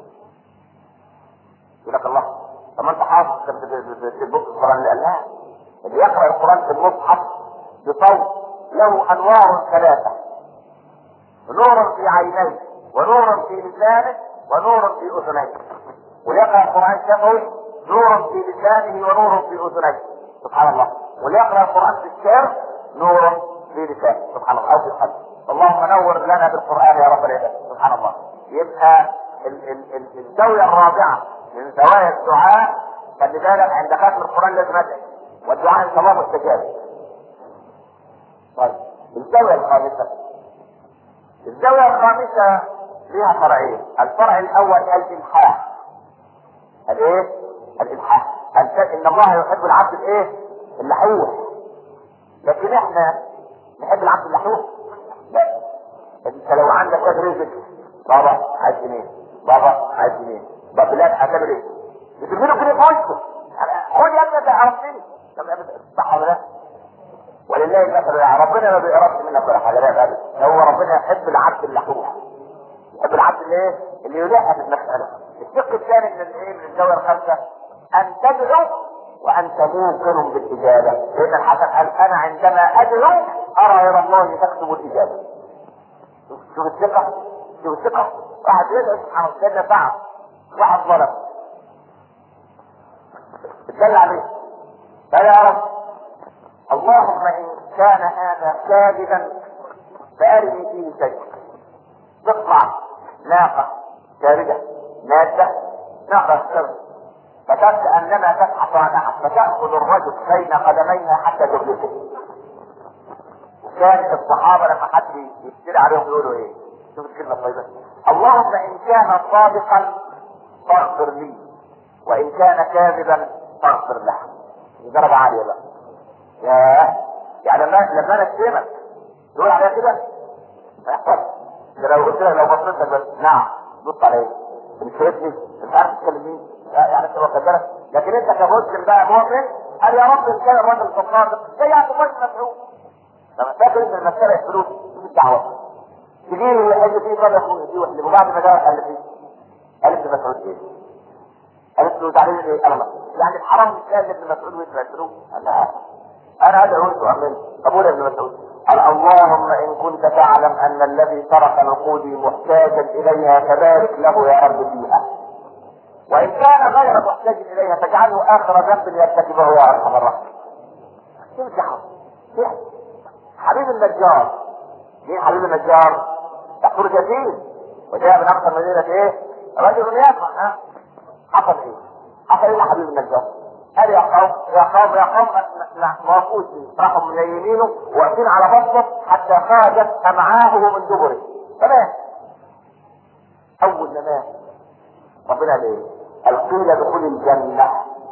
يقول لك الله طب ما انت حافظ في البوك القران اللي قال لا. اللي يقرا القران في المصحف بصوت له انوار ثلاثه، نور في عينيه ونور في لسانه ونور في اذنيه. وليقرا القران شفوي نور في لسانه ونور في اذنيه، سبحان الله. وليقرا القران في الشعر نور في لسانه، سبحان الله، او في القلب. اللهم نور لنا بالقران يا رب العباد، سبحان الله. يبقى الزاويه الرابعه من زوايا الدعاء، خلي بالك عند ختم القران لازم ادعي، والدعاء ان شاء الله مستجاب. طيب الزاويه الخامسه، الزاويه الخامسه لها فرعين. الفرع الاول الالحاح. الايه؟ الالحاح. ان الله يحب العبد الايه؟ اللحوح. لكن احنا نحب العبد اللحوح؟ لا. انت لو عندك قدر رزق، بابا عايز جنيه، بابا عايز جنيه، بابا لا هتعمل ايه؟ بتديله جنيه في وشه، خد يا ابني تعرفني. طب صح ولا لا؟ ولله المثل الاعلى. ربنا ما بيقربش منك ولا حاجه، لا ابدا. هو ربنا يحب العبد اللحوح، يحب العبد الايه؟ اللي يلح في المساله. الشق الثاني من الايه؟ من الزاويه الخامسه ان تدعو وانت موقن بالاجابه. لان الحسن قال انا عندما ادعو ارى الى الله تكتب الاجابه. شوف الثقه، شوف الثقه. واحد يدعو سبحان الله، سيدنا سعد واحد ظلم اتدل عليه قال يا رب اللهم ان كان هذا كاذبا فارني فيه شيء. تطلع ناقه شارده ماده، ناقه الشرب، فكأنما تبحث عن احد فتأخذ الرجل بين قدميها حتى تبلغه. وكان الصحابه لما حد يشتري عليهم يقولوا ايه؟ شوف الكلمه الطيبه، اللهم ان كان صادقا فاغفر لي وان كان كاذبا فاغفر له. درجه عاليه بقى. ياه، يعني لما لما انا اشتمك تقول عليها كده؟ ما يحصلش. ده لو قلت لك، لو بصيت لك بس نعم بص عليا، مش شايفني، مش عارف تتكلم مين، يعني انت واخد بالك. لكن انت كمسلم بقى مؤمن قال يا رب ان كان الراجل صادق زي عبد الله بن مسعود. لما فاكر ان المساله الفلوس مش الدعوه تجي اللي فيه طب يا اخويا دي واحد، وبعد ما جاء قال فيه قال ابن مسعود ايه؟ قالت له تعالى ايه؟ انا يعني الحرام مش قال ابن مسعود ويدفع الفلوس؟ لا انا ادعو وانت امن. طب قول يا ابن مسعود قال اللهم ان كنت تعلم ان الذي ترك نقودي محتاجا اليها فبارك له يا رب فيها، وان كان غير محتاج اليها فاجعله اخر ذنب يرتكبه يا ارحم الراحمين. تمسحه حبيب النجار. مين حبيب النجار؟ يحفر جسيم وجاء من اقصى مدينه ايه؟ رجل يفرح. ها حصل ايه؟ حصل ايه يا حبيب النجار؟ قال يا قوم يا قوم يا قوم ما وقفوش فيه، راحوا من يمينه واقفين على بطنه حتى خرجت امعاءه من دبره فمات. اول ما مات ربنا قال ايه؟ قال قيل دخول الجنه.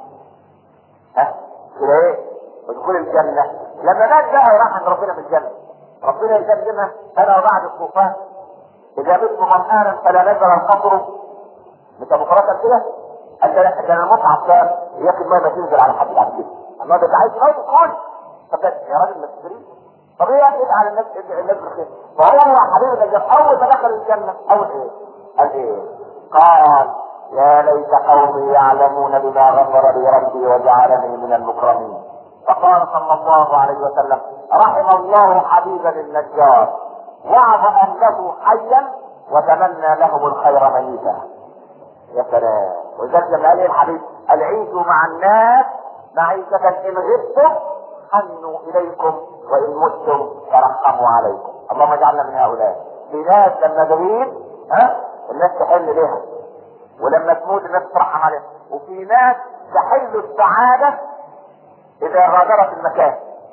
ها كده ايه؟ ودخول الجنه. لما مات بقى وراح عند ربنا في الجنه، ربنا يكلمها انا وبعد الطوفان اذا مت ظمآنا فلا نزل القطر مش ابو فرات كده. قال ده انا المصعب كان ياكل ما تنزل على حد بعد كده. الله ده عايز يموت كل. طب يا راجل ما تشتريش. طب ايه يعني على الناس الناس بخير. فهو حبيبي النجار اول ما دخل الجنه اول ايه؟ قال ايه؟ قال يا ليت قومي يعلمون بما غفر لي ربي وجعلني من المكرمين. فقال صلى الله عليه وسلم رحم الله حبيبا النجار وعظ اهله حيا وتمنى لهم الخير ميتا. يا سلام. وذلك لما قال ايه الحبيب؟ قال عيشوا مع الناس معيشة ان غبتم حنوا اليكم وان متم ترحموا عليكم. اللهم اجعلنا من هؤلاء. في ناس لما تغيب ها الناس تحل لها، ولما تموت الناس ترحم عليها. وفي ناس تحل السعاده اذا غادرت المكان.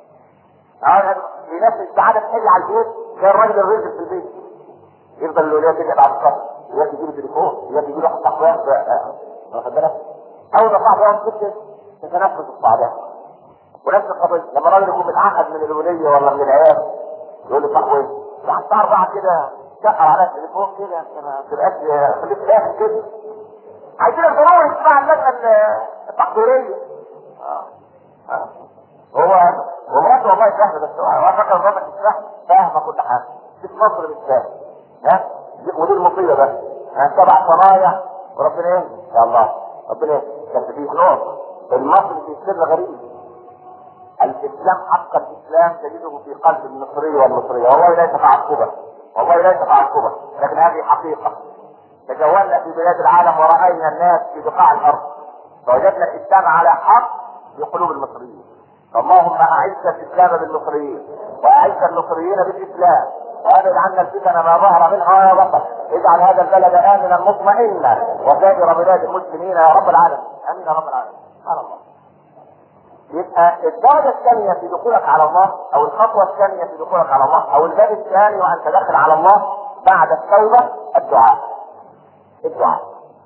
في ناس السعاده تحل على البيت زي الراجل الرزق في البيت، يفضل الولاد تجي بعد الصلاه، يا تجي له تليفون، يا تجي له حتى اخوات، واخد بالك؟ اول ما صاحبه كده تتنفس الصعدات. ونفس القضيه لما الراجل يكون متعقد من الوليه ولا من العيال يقول له صاحبه ايه؟ راح الساعه أربعة كده تشقر على التليفون كده ما تبقاش خليك داخل كده. عايزين الضروري يسمع اللجنه التحضيريه. اه اه هو ومراته والله سهله، بس هو فاكر مراتك مش فاهمه، فاهمه كل حاجه. في مصر مش فاهم. ها؟ ودي المصيبه بس. ها سبع صنايع وربنا ايه؟ يا الله ربنا ايه؟ بس في نقطه المصري في سر غريب. الاسلام حق الاسلام تجده في قلب المصري والمصريه، والله ليس تعصبا، والله ليس تعصبا، لكن هذه حقيقه. تجولنا في بلاد العالم ورأينا الناس في بقاع الارض فوجدنا الاسلام على حق في قلوب المصريين. اللهم اعز الاسلام بالمصريين واعز المصريين بالاسلام وابعد عنا الفتن ما ظهر منها وما بطن. اجعل هذا البلد امنا مطمئنا وسائر بلاد المسلمين يا رب العالمين. امين يا رب العالمين. سبحان الله. يبقى الدرجه الثانيه في دخولك على الله او الخطوه الثانيه في دخولك على الله او الباب الثاني وانت داخل على الله بعد التوبه الدعاء. الدعاء.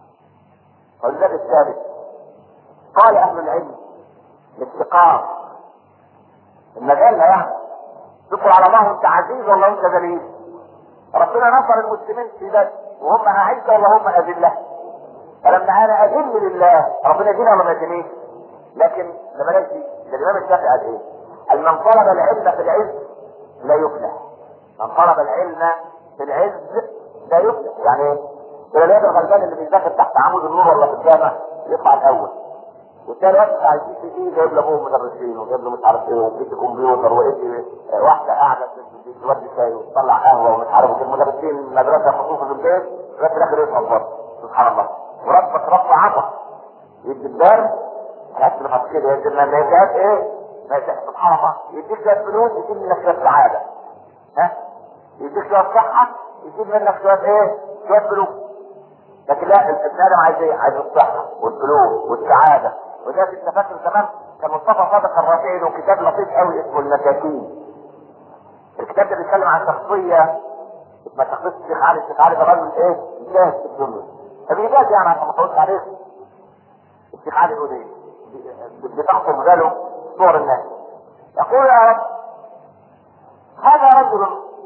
والباب الثالث قال اهل العلم الافتقار. المجال يعني تدخل على الله وانت عزيز ولا انت ذليل. ربنا نصر المسلمين في ذلك وهم اعزه ولا هم اذله. فلما انا اذل لله ربنا يدينا ولا ما يدينيش. لكن لما نجي الامام الشافعي قال ايه؟ قال من طلب العلم في العز لا يفلح. من طلب العلم في العز لا يفلح. يعني ايه؟ الولاد الغلبان اللي بيذاكر تحت عمود النور ولا في الجامع يطلع الاول، والثاني واحد عايزين في ايه جايب له ابوه مدرسين وجايب له مش عارف ايه وبيت كمبيوتر وايه واحده قاعده تودي شاي وتطلع قهوه ومش عارف ايه. المدرسين مدرسه خصوصا في البيت لغايه الاخر يفهم برضه. سبحان الله. وربك رب عطا يدي الدار تحس لما كده يدي لنا نتاج ايه؟ نتاج سبحان الله. يديك شويه فلوس يجيب منك شويه سعاده. ها؟ يديك شويه صحه يجيب منك شويه ايه؟ شويه فلوس. لكن لا الابن ادم عايز ايه؟ عايز الصحه والفلوس والسعاده. وده انت فاكر زمان كان مصطفى صادق الرافعي له كتاب لطيف قوي اسمه المساكين. الكتاب ده بيتكلم عن شخصيه اسمها شخصيه الشيخ علي. الشيخ علي ده راجل ايه؟ جاهز في الدنيا. فبيجاز يعني عشان ما تقولش عليه. الشيخ علي يقول ايه؟ بتحصل باله صور الناس. يقول يا رب هذا رجل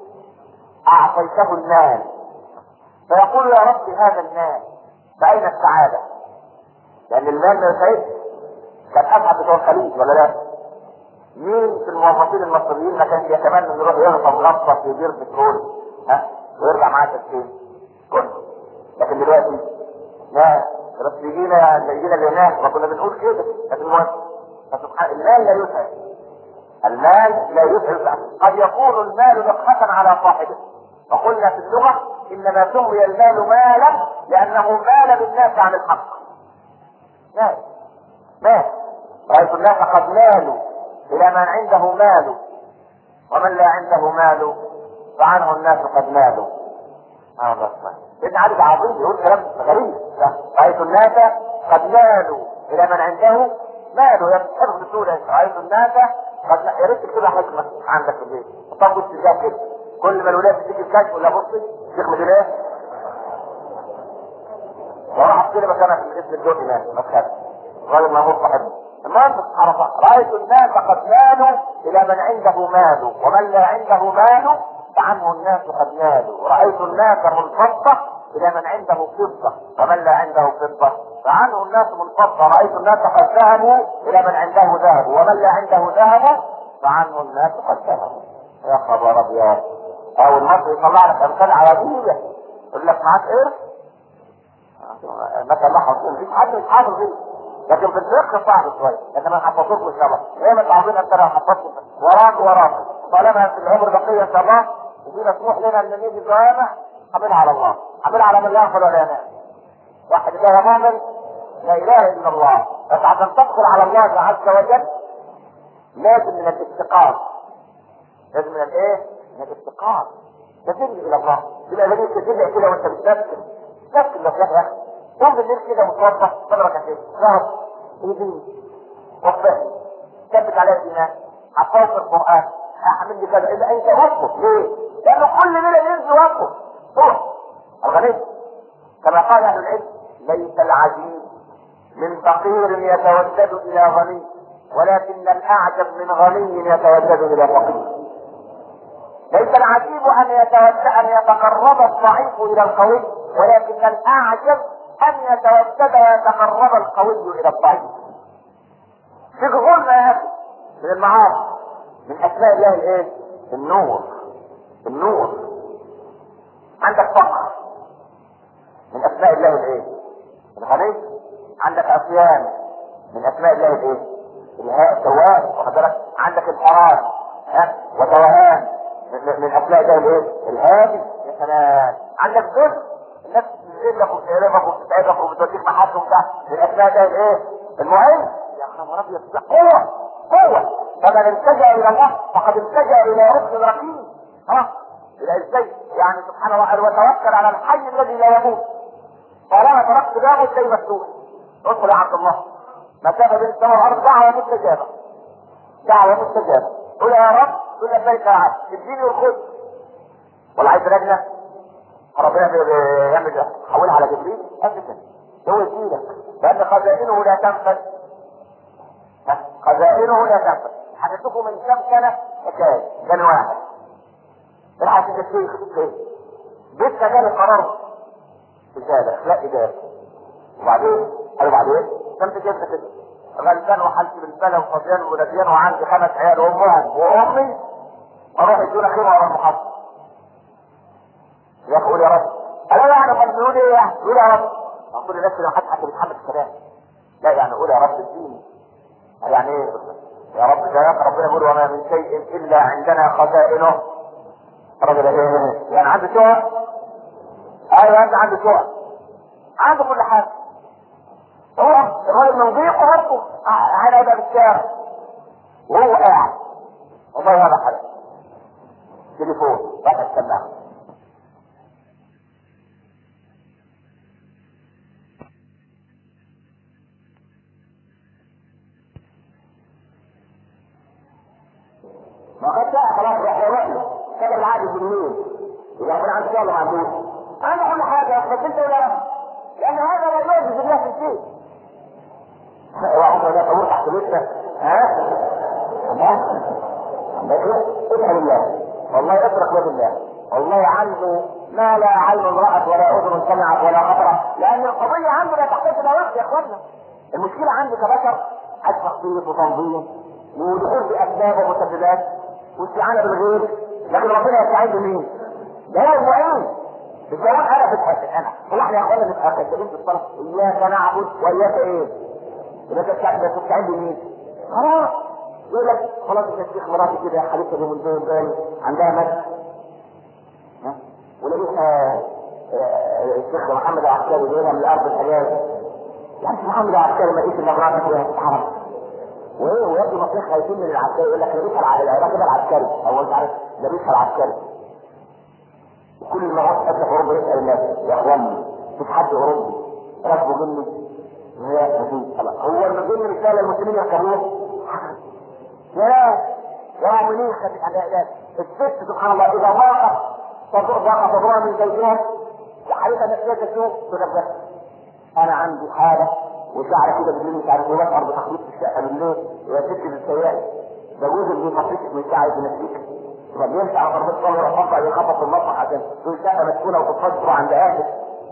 اعطيته المال فيقول يا رب هذا المال فاين السعاده؟ لان المال ما يسعدش. كان اسعد بتوع الخليج ولا لا؟ مين في الموظفين المصريين ما كانش يتمنى انه يروح يهرب غطس في بير بترول ها ويرجع معاه تسكين كله. لكن دلوقتي لا بس يجينا يجينا اللي هناك ما كنا بنقول كده. لكن المهم فسبحان المال لا يسعد. المال لا يسعد. قد يكون المال نقمة على صاحبه. فقلنا في اللغة انما سمي المال مالا لانه مال بالناس عن الحق. مال مال. رأيت الناس قد مالوا الى من عنده مال ومن لا عنده مال فعنه الناس قد مالوا. اه بس ابن عبد عظيم يقول كلام غريب. رأيت الناس قد مالوا الى من عنده مالوا. يا حفظ السورة رأيت الناس قد يا ريت تكتبها حكمة عندك في البيت وطبق السجاد كده كل ما الولاد تيجي الكشف ولا بصي شيخ مدير ايه؟ وراح احكي مكانها في اسم الدور هناك ما تخافش غير ما هو صاحبه. المهم سبحان الله رأيت الناس قد مالوا الى من عنده مال ومن لا عنده مال فعنه الناس قد مالوا. رأيت الناس منفضة الى من عنده فضة ومن لا عنده فضة فعنه الناس منفضة. رأيت الناس قد ذهبوا الى من عنده ذهب ومن لا عنده ذهب فعنه الناس قد ذهبوا. يا خبر ابيض. او المصري يطلع لك امثال عربية يقول لك معاك ايه؟ مثلا الله مفيش حد مش حافظ فيه. لكن في الفقه صعب شويه لان ما حفظوش ان شاء الله. ايه ما تعرفين انت لو حفظت وراك وراك طالما في العمر بقيه ان شاء الله وفي مسموح لنا ان نيجي الجوامع حملها على الله. حملها على من لا يغفل ولا ينام. واحد كده مؤمن لا اله الا الله. بس عشان تدخل على الله عز وجل لازم من الاستقامه لازم من الايه؟ من الافتقار. تسير الى الله. تبقى بديك تدعي كده وانت بتبكي تبكي لله يا اخي. قوم بالليل كده وتوضح صدرك كده يا رب ايديني وفقني ثبت عليا الايمان حفظت القران اعمل لي كذا. اذا انت وقف ليه؟ لانه كل ليله ينزل وقف روح الغني. كما قال اهل العلم ليس العجيب من فقير يتودد الى غني ولكن الاعجب من غني يتودد الى فقير. ليس العجيب ان يتودد ان يتقرب الضعيف الى القوي ولكن الاعجب ان يتودد ويتقرب القوي الى الضعيف. في جهولنا يا اخي من المعاصي من اسماء الله الايه؟ النور. النور. عندك فقر من اسماء الله الايه؟ الغني. عندك عصيان من اسماء الله الايه؟ الهاء التواب واخد بالك. عندك الحرام ها وتوهان من اسماء الله الايه؟ الهادي. يا سلام. عندك ذل الناس بتقلك وبتقربك وبتتعبك وبتوديك محاكم ده من اسماء الله الايه؟ المعين. يا خبر ابيض قوه قوه. فمن التجا الى الله فقد التجا الى ركن ركيب. ها الى ازاي؟ يعني سبحان الله وتوكل على الحي الذي لا يموت. طالما تركت بابه الشيء مفتوح. ادخل يا عبد الله مسافه بين السماء والارض دعوه مستجابه. دعوه مستجابه. قل يا رب قل لبيك يا عبد اديني والخذ. ولا عايز لجنه ربنا بيعمل ده حولها على جبريل ابدا هو يديلك لان خزائنه لا تنفذ. خزائنه لا تنفذ. حدثكم من كم سنه حكايه كان واحد الحاج الشيخ بيت كان القرار رساله لا اجابه. وبعدين قالوا بعدين كنت جبت كده غلبان وحالتي بالبلا وفضيان ولاديان وعندي خمس عيال وامهم وامي اروح يدونا خير ورا المحطه. يقول يا رب انا لا اعرف ان يقول ايه يعني يقول يا رب اقول لنفسي لو حد حتى بيتحمل الكلام لا يعني قول يا رب اديني يعني ايه يا رب ده ربنا يقول وما من شيء الا عندنا خزائنه. الراجل ايه يعني عنده شقق. ايوه انت عنده شقق عنده كل حاجه. هو الراجل من ضيقه برضه على باب الشارع وهو قاعد والله هذا حاجه تليفون واحد سماعه. ما قد جاء خلاص راح يروح له كده العادي بالليل اذا كان عنده شغل ما عندوش عنده كل حاجه بس انت ولا لان هذا لا يعجز الله في شيء. وعمره ده تمر تحت بيتنا ها ادعي الله والله اترك يد الله والله عنده ما لا عين رأت ولا اذن سمعت ولا خطرت لان القضيه عنده لا تحتاج الى وقت يا اخوانا. المشكله عنده كبشر عايز تخطيط وتنظيم ودخول في اسباب ومسببات واستعانه بالغير لكن ربنا يستعين بمين؟ ده هو المعين. الجواب انا في الحق انا والله يا اخوانا نبقى كاتبين في الصلاه اياك نعبد واياك ايه؟ يبقى انت تستعين بمين؟ خلاص يقول لك خلاص يا شيخ مراتي كده حبيبتي دي من دول باين عندها مد ها ولقيتها الشيخ محمد العسكري جايبها من الارض الحجاز يعني الشيخ محمد العسكري ما لقيتش الا مراتك وهي تتحرك وايه ويبدو مصيح خايفين من العسكري يقول لك لبسها العراقي ده العسكري او انت عارف لبسها العسكري. وكل ما راح حتى في اوروبا يسال الناس يا اخواني في حد اوروبي راكبه جني هي مفيش هو الجن رساله المسلمين يركبوه يا يا مؤمنين خليك على الاعلان. الست سبحان الله اذا ضاقت ضاقت صدرها من زوجها وحالتها نفسيه تشوف تنبه انا عندي حاله وشعر كده بالليل مش عارف ايه بشعر بتخبيط في الشقه بالليل يا ست بالسيئه ده جوز اللي مصيبك من ساعه ينسيك فبيمشي على ضربه صدر ويحط يخبط في المطبخ عشان تكون شقه مسكونه وتتفجر عند اهلك.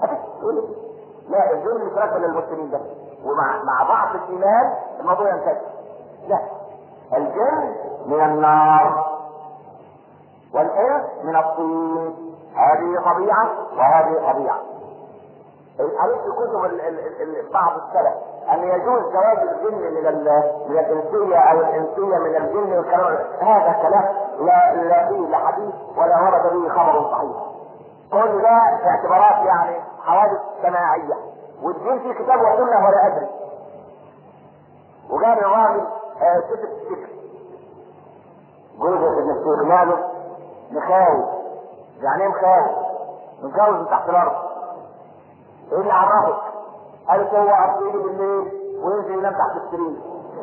لا الجن مش راكب للمسلمين ده ومع مع بعض الايمان الموضوع ينتهي. لا الجن من النار والانس من الطين. هذه طبيعه وهذه طبيعه. قريت في كتب بعض السلف ان يجوز زواج الجن من من الانسيه او الانسيه من الجن والكلام هذا كلام لا لا فيه لا حديث ولا ورد به خبر صحيح. كل ده اعتبارات يعني حوادث سماعيه والدين في كتاب وسنه ولا ادري. وجاب الراجل كتب كتب جوزك ابن الشيخ ماله؟ مخاوي. يعني ايه مخاوي؟ متجوز من تحت الارض. ايه اللي عرفك؟ قالت هو اصيلي بالليل وينزل ينام تحت السرير.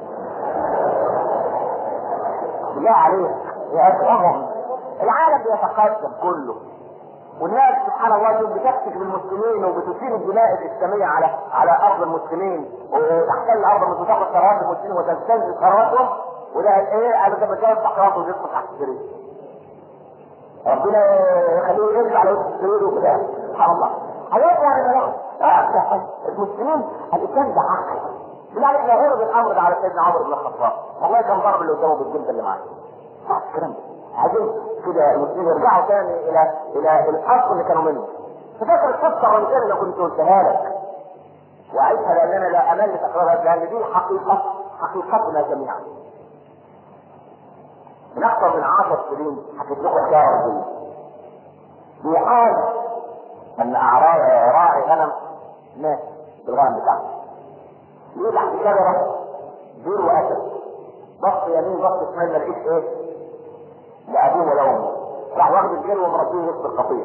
لا عليك يا اخوهم، العالم بيتقدم كله، والناس سبحان الله بتكتك بالمسلمين وبتثير الدماء الاسلاميه على على ارض المسلمين، وتحتل ارض وتاخذ ثروات المسلمين وتستنزف ثرواتهم، وده ايه؟ قالوا ده متجوز تحت راسه ويدخل تحت السرير. ربنا يخليه يرجع على وسط السرير وكده. سبحان الله. حياتي يعني لا المسلمين الاسلام ده حق. بالله عليك لو غرب الامر ده على سيدنا عمر بن الخطاب والله كان ضرب اللي قدامه بالجلده اللي معاه. صح الكلام ده. عايزين كده المسلمين يرجعوا تاني الى الى الاصل اللي كانوا منه. تفكر القصه الرئيسيه اللي كنت قلتها لك واعيشها لاننا لا امل تكرارها، لان دي حقيقه حقيقتنا جميعا. من اكثر من عشر سنين حكيت لكم حكايه رئيسيه. بيحال ان اعراض راعي غنم مات بالغنم بتاعه. ليه تحت شجره دور واسد، بص يمين بص شمال ما لقيش ايه؟ لابوه ولا امه. راح واخد الجير ومربيه وسط القطيع.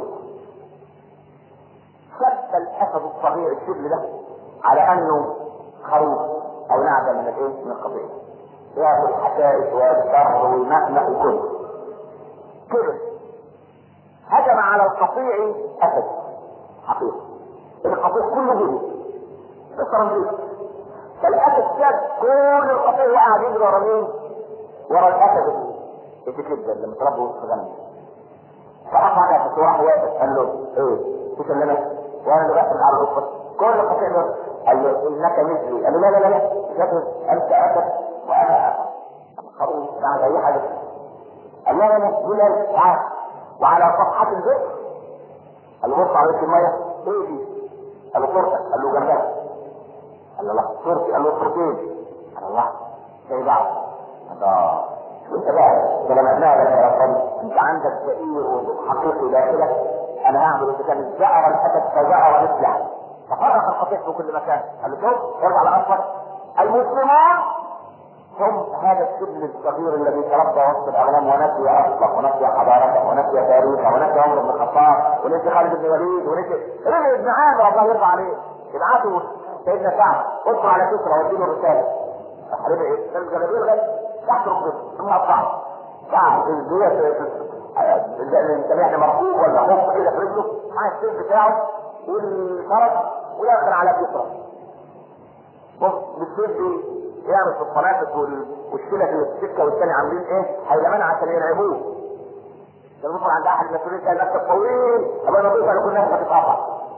شد الاسد الصغير الشبل ده على انه خروف او نعجه من الايه؟ من القطيع. ياكل حشائش ويكسر ويمأمأ وكل كده. هجم على القطيع اسد حقيقي. القطيع كله جري بصر نجيب. فالاسد شد كل القطيع وقعد يجري ورا مين؟ ورا الاسد اللي كده اللي متربي وسط غنم. فراح على الاسد وراح واقف قال له ايه؟ تكلمك وانا اللي بقفل على القطه. كل القطيع ده قال له انك مثلي. قال له لا لا لا لا انت اسد وانا خروج يعني اي حاجه. قال له انا دول تعال. وعلى صفحه البئر قال له بص على الميه ايه دي؟ قال له صورتك. قال له جنبها. قال له لا صورتي. قال له صورتين. قال الله زي بعض. الله وانت بقى سلامتنا لك يا رب، انت عندك دقيق وضوء حقيقي داخلك. انا هعمل اذا كان زعر الاسد فزعر مثله. تفرق القطيع في كل مكان. قال له شوف ارجع لاصلك. المسلمون هم هذا السجن الصغير الذي تربى وسط الاغنام ونسي اصله ونسي حضارته ونسي تاريخه ونسي عمر بن الخطاب ونسي خالد بن الوليد ونسي رمي ابن عامر الله يرضى عليه. ابعثوا سيدنا سعد ادخل على كسرى واديله الرساله. حبيبي ايه؟ الجلابيه لغايه تحت ركبته ثم قطعه. سعد الزيت اللي سامحني مركوب ولا خوف كده في رجله معاه السيف بتاعه والفرس ودخل على كسرى. بص بالسيف دي يعمل في الصنافس والشلة اللي في السكه والثاني عاملين ايه؟ هيلمان عشان يلعبوه. لما يدخل عند احد المسؤولين كان نفسك طويل قبل ما توصل لكل نفسك تتقطع.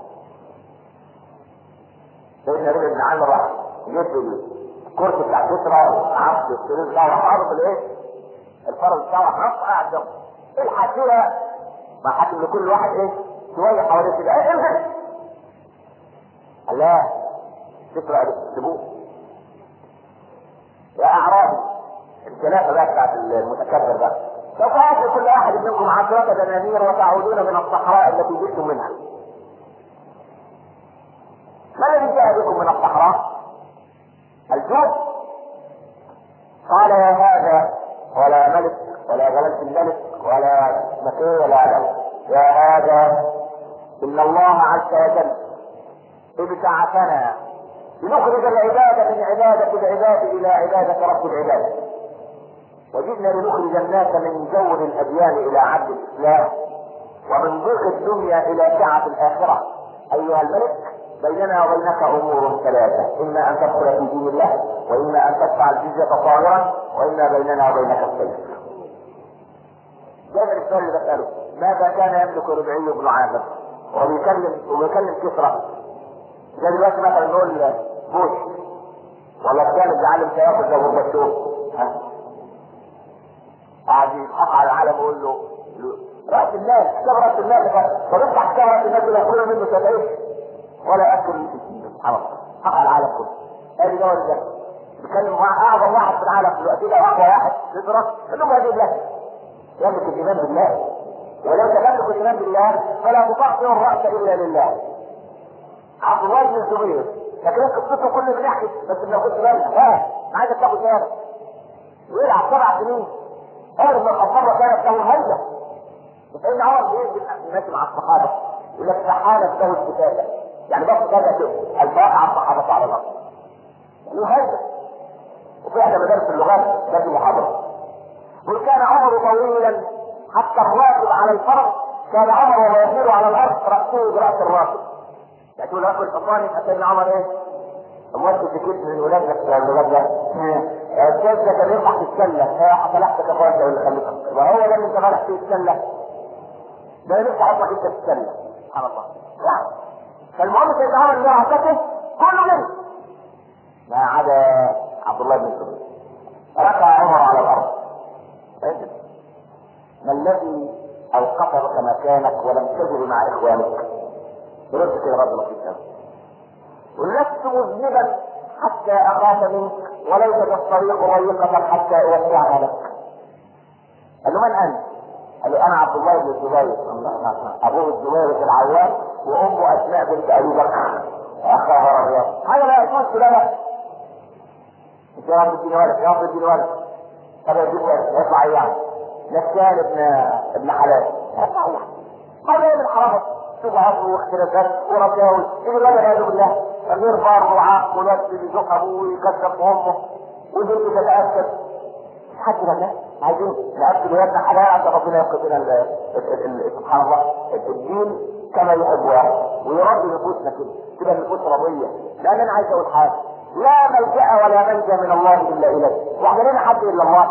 سيدنا رجل بن عامر راح جيب الكرسي بتاع كسرى عبد السرير بتاعه راح عرض الايه؟ الفرس بتاعه حط قاعد جنبه. الحكيره ما حكم لكل واحد ايه؟ شويه حواليه كده ايه انزل. قال لا كسرى قالت سيبوه يا اعرابي. الخلافه بقى بتاعت المتكبر ده سوف يأتي كل واحد منكم عشرة دنانير وتعودون من الصحراء التي جئتم منها. ما الذي جاء بكم من الصحراء؟ الجوع. قال يا هذا ولا ملك ولا جلالة الملك ولا مكي ولا عدل. يا هذا ان الله عز وجل ابتعثنا لنخرج العباد من عبادة العباد الى عبادة رب العباد، وجئنا لنخرج الناس من جور الاديان الى عبد الاسلام، ومن ضيق الدنيا الى سعة الاخرة. ايها الملك بيننا وبينك امور ثلاثة، اما ان تدخل في دين الله، واما ان تدفع الجزية طائرا، واما بيننا وبينك السيف. جاب السؤال اللي بسأله ماذا كان يملك ربعي بن عامر وبيكلم وبيكلم كسرى. زي دلوقتي مثلا نقول بوش ولا كان بيعلم سياقه زي البشور قاعد يضحك على العالم ويقول له راس المال حساب راس المال. طب افتح حساب راس المال لو كل منه تعيش ولا اكل. سبحان الله حق على العالم كله. ادي ده ولا ده بيتكلم مع اعظم واحد في العالم دلوقتي ده اقوى واحد يدرس انهم هيجيب لك يملك الايمان بالله. ولو تملك الايمان بالله فلا تطعطع الراس الا لله. عبد الله بن الزبير لكن قصته كل بنحكي بس ما كنت بالك ها عايزك تاخد بالك ويلعب سبع سنين عمر بن الخطاب كانت له هيبه، فان عمر بيجي ماشي مع الصحابه يقول لك فحالت له الكتابه، يعني بس كذا كده الواقع الصحابه على الارض له هيبه. وفي احدى مدارس اللغات ده محاضره وكان عمر طويلا حتى الراكب على الفرس كان عمر وهو يسير على الارض راسه براس الراكب. يعني تقول راكب الحصان يبقى سيدنا عمر ايه؟ امال في كتير من ولادنا في اللغات ده الجاز ده كان يفتح في السله يا فلحتك يا اخويا اللي خليك وهو ده اللي انت فالح فيه السله ده يفتح اصلك انت في السله سبحان الله. يعني فالمهم سيدنا عمر اللي عطته كله منه ما عدا عبد الله بن الزبير. ركع عمر على الارض ما الذي اوقفك مكانك ولم تجد مع اخوانك؟ رد كده رد لطيف قوي. ولست مذنبا حتى اخاف منك وليس الطريق ضيقه حتى اوسعها لك. قال له من انت؟ قال له انا عبد الله بن الزبير. ابوه الزبير في العوام وامه اسماء بنت ابي بكر اخاها الرياض. هذا لا يجوز له. انت يا رب اديني ولد يا رب اديني ولد. طب يديك ولد يطلع ايه يعني؟ نسال ابن ابن حلال يطلع ايه؟ هذا ايه من حرامه؟ شبهات واختلافات ورجاوي يجي الولد والعياذ بالله غير بار وعاق والولد بيزق ابوه ويكذب امه ويجي تتاكد حد ولا عايزين ناكد ولادنا حلال عشان ربنا يفقد لنا سبحان الله الدين كما يحب ويربي نفوسنا كده كده النفوس رضيه. لان انا عايز اقول حاجه لا ملجا ولا منجا من الله الا اليه واحنا لنا حد الا الله.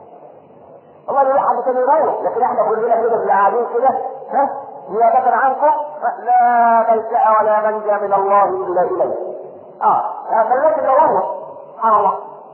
الله لنا حد تاني يروح لكن احنا كلنا كده اللي قاعدين كده ها نيابه عنكم لا ملجا ولا منجا من الله الا اليه. اه فلازم نروح سبحان الله.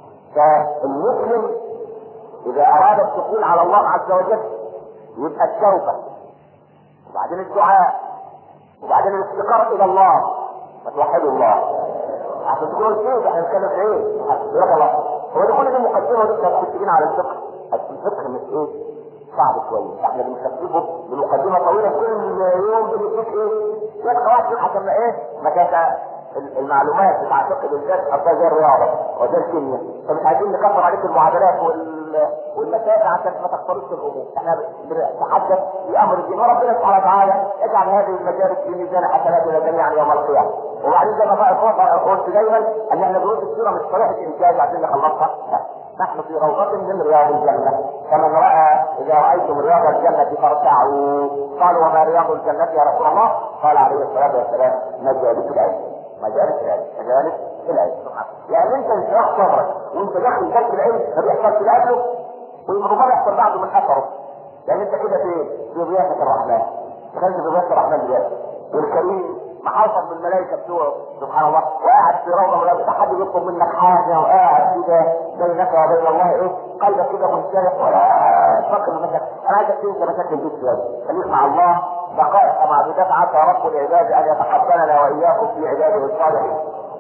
فالمسلم اذا اراد الدخول على الله عز وجل يبقى التوبه وبعدين الدعاء وبعدين الافتقار الى الله وتوحدوا الله عشان تقولوا ايه احنا بنتكلم في ايه؟ يا الله هو ده كل دي مقدمه ولسه متفقين على الفقه. الفقه مش ايه؟ صعب شويه احنا بنخففه بمقدمه طويله كل يوم بنديك ايه؟ شويه قواعد عشان ايه؟ ما كانت المعلومات بتاع الفقه بالذات اصلا زي الرياضه وزي الكيمياء فمش عايزين نكفر عليك المعادلات وال والمسائل عشان ما تختلطش الامور. احنا بنتحدث بامر الدين وربنا سبحانه وتعالى اجعل هذه المجالس في ميزان حسناتنا جميعا يوم القيامه. وبعدين زي ما بقى قلت دايما ان احنا دروس السيره مش صريحه الانتاج عشان نخلصها نحن في روضه من رياض الجنه فمن راى اذا رايتم رياض الجنه فارتعوا. قالوا وما رياض الجنه يا رسول الله؟ قال عليه الصلاه والسلام مجالس العلم مجالس العلم مجالس العلم. يعني انت مش راح صبرك وانت داخل درس العلم ما بيحصلش لاجله والربما يحصل بعده من اثره. يعني انت كده في في ضيافه الرحمن دخلت في ضيافه الرحمن دلوقتي والكريم محاصر بالملائكه بتوعه سبحان الله وقاعد في روضه ولا حد يطلب منك حاجه وقاعد كده بينك وبين الله ايه قلبك كده منشرح ولا تفكر بمشاكل. انا عايزك تنسى مشاكل البيت شويه خليك مع الله دقائق معدودات عسى رب العباد ان يتقبلنا واياكم في عباده الصالحين.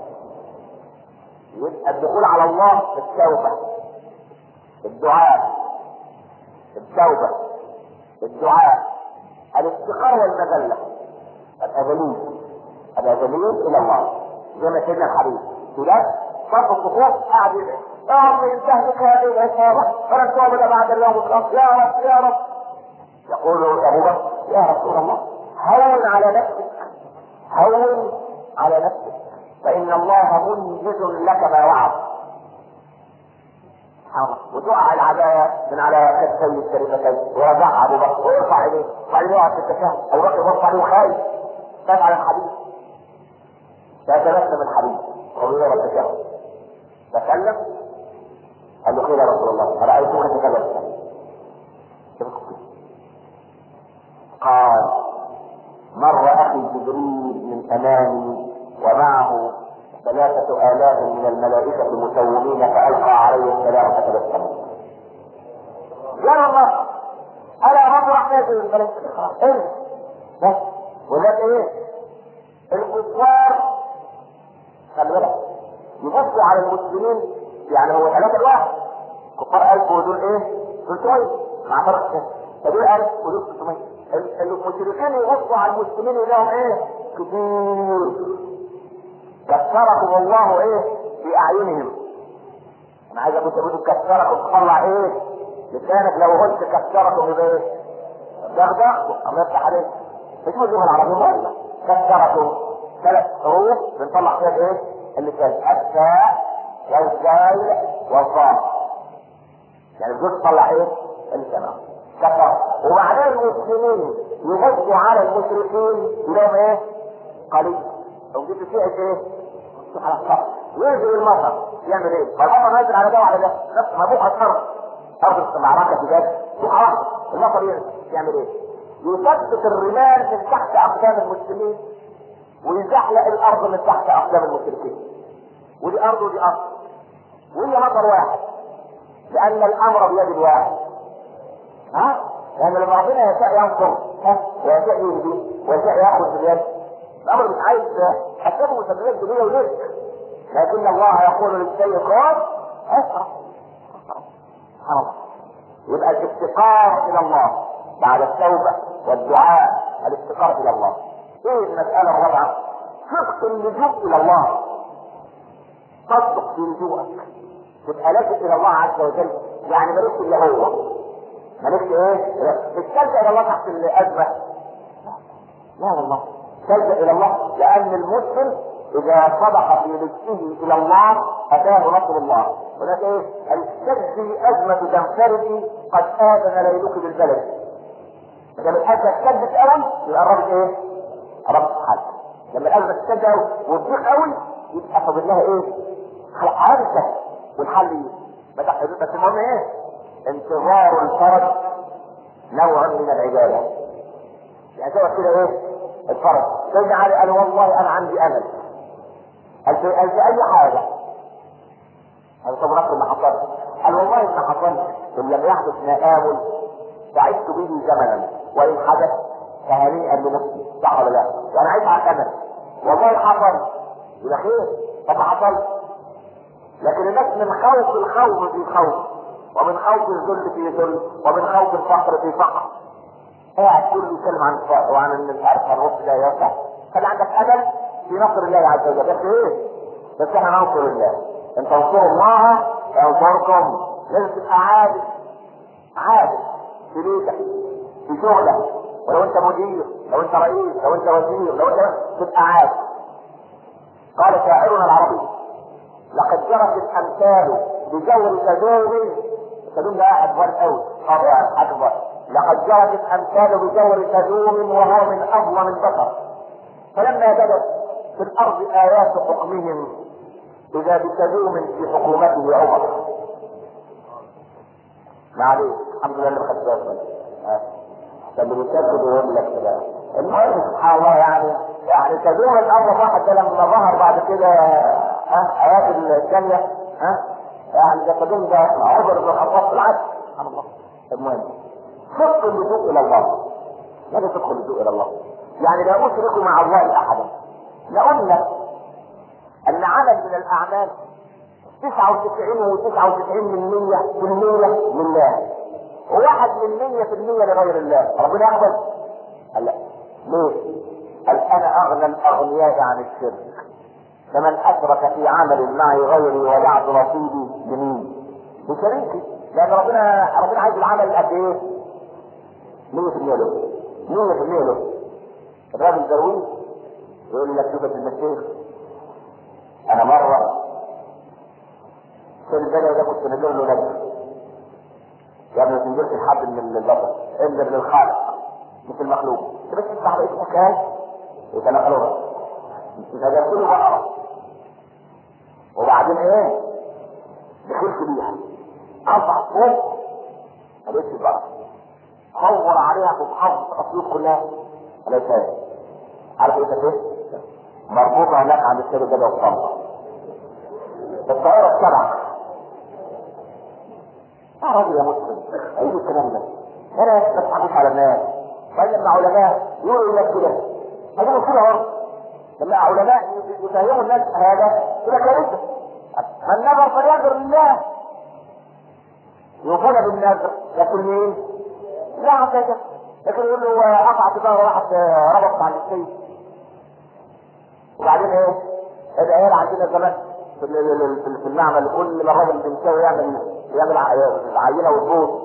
يبقى الدخول على الله بالتوبه الدعاء التوبه الدعاء الافتقار والمذله الأذلين الأذلين إلى الله زي ما سيدنا الحبيب ولاد صف الصفوف قاعد يدعي يا رب إن تهلك هذه العصابة فلن تعبد بعد اليوم الآخر يا رب يا رب. يقول أبو بكر يا رسول الله هون على نفسك هون على نفسك فإن الله منجز لك ما وعد. وتقع العباية من على كتفي الشريفتين ورجع ابو بكر ويرفع اليه وبعدين يقعد في التشهد ابو بكر يرفع عليه خايف خايف على الحديث فتبسم الحديث وغير التشهد تكلم قال له خير يا رسول الله ارايتك تتبسم قال مر اخي جبريل من امامي ومعه ثلاثة آلاف من الملائكة مسومين فألقى عليه السلام فتبسم. يا الله ألا رب رحمة الملائكة إيه بس ولاد إيه الكفار خلي بالك يبصوا على المسلمين يعني هو ثلاثة الواحد كفار ألف ودول إيه دول ثمانية مع فرق إيه فدول ألف ودول ثمانية المشركين يبصوا على المسلمين لهم إيه كتير كسركم الله ايه في اعينهم. انا عايز اقول تقولوا كسركم تطلع ايه لسانك لو قلت كسرته يبقى ايه؟ دغدغته، الله يفتح عليك. مش اللغه العربيه ولا كسرته ثلاث حروف بنطلع فيها ايه؟ اللسان، التاء والزاي والضاد. يعني الجزء تطلع ايه؟ اللسان كسر. وبعدين المسلمين يغضوا على المشركين يلاقوا ايه؟ قليل. لو جبت فيها ايه؟ على الصف ينزل المطر يعمل ايه؟ فالمطر نازل على ده وعلى ده نفس ما بوحة الارض ارض المعركة في ذلك بوحة واحدة المطر ينزل يعمل ايه؟ يثبت الرمال من تحت اقدام المسلمين ويزحلق الارض من تحت اقدام المشركين. ودي ارض ودي ارض ودي مطر واحد لان الامر بيد الواحد. ها؟ لان لما ربنا يشاء ينصر ويشاء يهدي ويشاء ياخذ باليد. الامر مش عايز اسباب ومسببات دنيا ورزق، لكن الله يقول للشيء كن اسرع. سبحان الله. يبقى الافتقار الى الله بعد التوبه والدعاء، الافتقار الى الله. ايه المساله الرابعه؟ صدق اللجوء الى الله. تصدق في لجوءك، تبقى لاجئ الى الله عز وجل، يعني مالكش الا هو، مالكش ايه؟ مش تلجأ الى الله تحت الازمه، لا والله تلجأ الى الله، لان المسلم اذا صدق في لجئه الى الله اتاه نصر الله. هناك ايه؟ الشد ازمه تنفردي قد اذن ليلك بالبلد. لما الازمه تشدد قوي يبقى الرب ايه؟ رب الحل. لما الازمه تشدد قوي وتضيق قوي يبقى فاضل لها ايه؟ حادثه والحل ايه؟ بس المهم ايه؟ انتظار الفرج نوع من العباده. يعني تقعد كده ايه؟ الفرج. سيدنا علي قال والله انا عندي امل. قال في اي حاجه. قال طب ربنا ما حصلش. قال والله ما حصلش ان لم يحدث مآمل سعدت به زمنا وان حدث فهنيئا لنفسي. صح ولا لا؟ وانا عايز على امل. والله حصل يبقى خير. طب ما حصلش. لكن الناس من خوف الخوف في خوف، ومن خوف الذل في ذل، ومن خوف الفقر في فقر. قاعد كله يتكلم عن الفقر وعن ان مش عارف الرزق لا يوسع. خلي عندك امل في نصر الله عز وجل. بس ايه؟ بس احنا ننصر الله. ان تنصروا الله ينصركم. لازم تبقى عادل، عادل في بيتك، في شغلك، ولو انت مدير، لو انت رئيس، لو انت وزير، لو انت تبقى عادل. قال شاعرنا العربي: لقد جرت الامثال بجور كذوب. كذوب ده اكبر قوي، طبعا اكبر. لقد جرت الامثال بجور كذوب وهو من اظلم البشر. فلما بدت في الارض ايات حكمهم اذا بكذوب في حكومته عمر. ما عليه الحمد لله اللي ما خدش بالك. اللي بيكذب ويقول لك كده. المهم سبحان الله يعني يعني كذوب الامر واحد ده لما ظهر بعد كده ها ايات الثانيه ها يعني ده كذوب ده عمر بن الخطاب في العدل. سبحان الله. المهم صدق اللجوء الى الله. ماذا تدخل اللجوء الى الله؟ يعني لا اشرك مع الله احدا. لقلنا ان عمل من الاعمال تسعة وتسعين وتسعة وتسعين من مية في المية لله، وواحد من مية في المية لغير الله. ربنا يقبل؟ قال لا. ليه؟ قال انا اغنى الاغنياء عن الشرك، فمن اشرك في عمل معي غيري وضعت نصيبي لمين؟ لشريكي. لان ربنا ربنا عايز العمل قد ايه؟ مية في المية له، مية في المية له. الراجل درويش يقول لك شوف المشيخ، انا مره في البلد ده كنت نزل له نجم يا ابني ما تنزلش لحد من البشر انزل للخالق مش المخلوق. انت بس تفتح بقيت مكان يتنقلوا نزلت له بقره وبعدين ايه؟ دخلت بيها اربع فوق ما لقيتش البقره. خور عليها في محافظه الاسيوط كلها ما لقيتهاش. عارف ايه كانت ايه؟ مربوطه هناك عند السيد الجبل والطنطا الطائره السبعه. يا راجل يا مسلم ايه الكلام ده؟ انا ما تضحكوش على الناس. وبعدين لما علماء يقولوا لك كده هيجيبوا كده اهو. لما علماء يفهموا الناس هذا كده كويسه. من نظر فلينظر لله. يوفون بالنذر لكن مين؟ لا عشان لكن يقول له قطع كده واحد ربط عن السيف. وبعدين ايه؟ العيال عندنا زمان في المعمل كل ما الراجل بنساوي يعمل يعمل العينه والبوط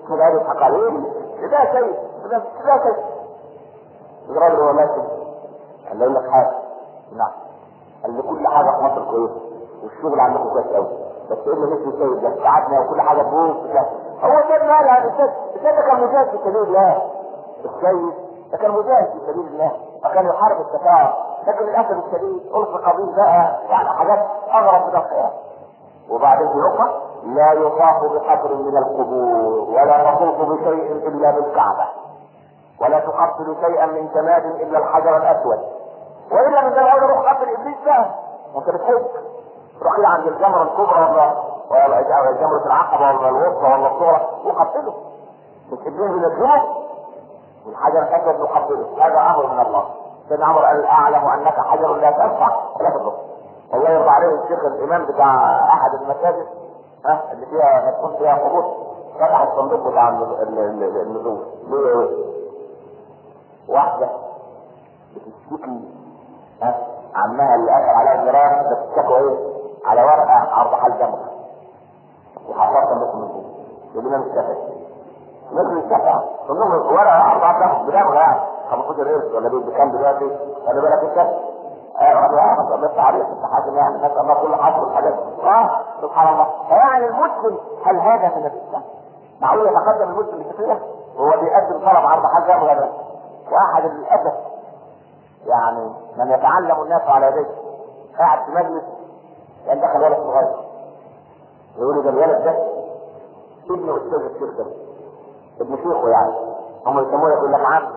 فقال يضحك عليه ده شيء ده ده شيء الراجل هو ماشي قال له يقول لك حاجه نعم قال له كل حاجه في مصر كويسه والشغل عندكم كويس قوي بس ايه اللي نفسي السيد ده قعدنا وكل حاجه تبوظ هو ده مالها الاستاذ الاستاذ ده كان مجاهد في سبيل الله السيد ده كان مجاهد في سبيل الله وكان يحارب التفاعل لكن للاسف الشديد ألف قبيل بقى يعني حاجات اغرب من الخيال. وبعدين في نقطه لا يطاف بقبر من القبور ولا تطوف بشيء الا بالكعبه ولا تقبل شيئا من جماد الا الحجر الاسود والا من ذلك روح قبل ابليس بقى وانت بتحب روح عند الجمره الكبرى ولا ولا جمره العقبه ولا الوسطى ولا الصغرى وقبله مش ابليس بنجمه والحجر الاسود نقبله هذا امر من الله. سيدنا عمر قال اعلم انك حجر لا تنفع ولا تضر. الله يرضى عليه الشيخ الامام بتاع احد المساجد ها اللي فيها تكون فيها قبور فتح الصندوق بتاع النزول ليه واحده بتشتكي ها عمها اللي قال على الجيران بتشتكوا ايه على ورقه عرض حال جمره وحطها صندوق النزول يقول لنا مش كفايه مثل الشفعة صندوق ورقه عرض حال جمره بدمغه يعني خمستاشر قرش ولا بيدي كام دلوقتي خلي بالك انت اه بس عليك انت حاجه يعني الناس الله كل حاجه الحاجات اه سبحان الله. يعني المسلم هل هذا من الاسلام؟ معقول يتقدم المسلم بكثير وهو بيقدم طلب عرض حاجه ولا واحد للاسف يعني من يتعلم الناس على يديه قاعد في مجلس كان دخل ولد صغير يقول لي ده الولد ده ابن استاذ الشيخ ده ابن شيخه يعني هم يسموه يقول لك عم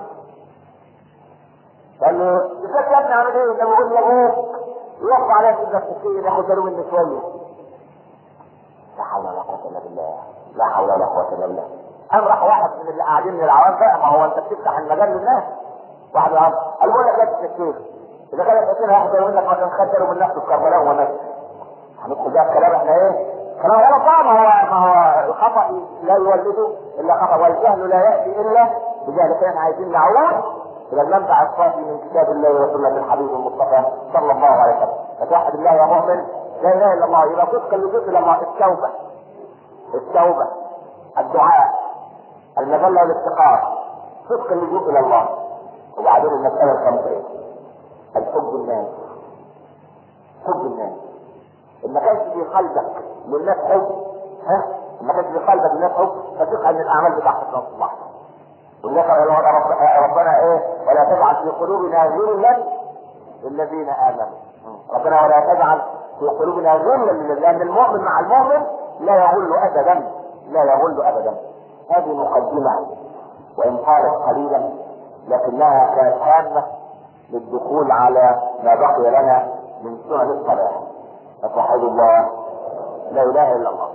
قال له ازيك يا ابني عامل ايه؟ ده بيقول لابوك يوقف عليك اذا التسكين ياخد باله مني شويه. لا حول ولا قوه الا بالله لا حول ولا قوه الا بالله. قام راح واحد من اللي قاعدين من العوام بقى ما هو انت بتفتح المجال للناس واحد قال قال بقول لك يا التسكين اذا كان التسكين هياخد باله منك ما كان خد باله من نفسه في كربلاء ونفسه. هندخل بقى الكلام احنا ايه؟ كلام غلط بقى. ما هو ما هو الخطا لا يولده الا خطا والجهل لا ياتي الا بجهل. كان عايزين نعود الى المنبع الصافي من كتاب الله وسنه الحبيب المصطفى صلى الله عليه وسلم. فتوحد الله يا مؤمن لا اله الا الله يبقى صدق اللجوء الى الله التوبه التوبه الدعاء المذله والافتقار صدق اللجوء الى الله. وبعدين المساله الخامسه الحب الناس حب الناس. ان ما كانش في قلبك للناس حب ها ما كانش في قلبك للناس حب فتقع ان الاعمال بتاعتك تصلح. ولذلك ربنا ايه ولا تجعل في قلوبنا غلا للذين امنوا. ربنا ولا تجعل في قلوبنا غلا للذين لان المؤمن مع المؤمن لا يغل ابدا لا يغل ابدا. هذه مقدمه وان طالت قليلا لكنها كانت هامه للدخول على ما بقي لنا من سنن الصلاه. فتوحد الله لا اله الا الله.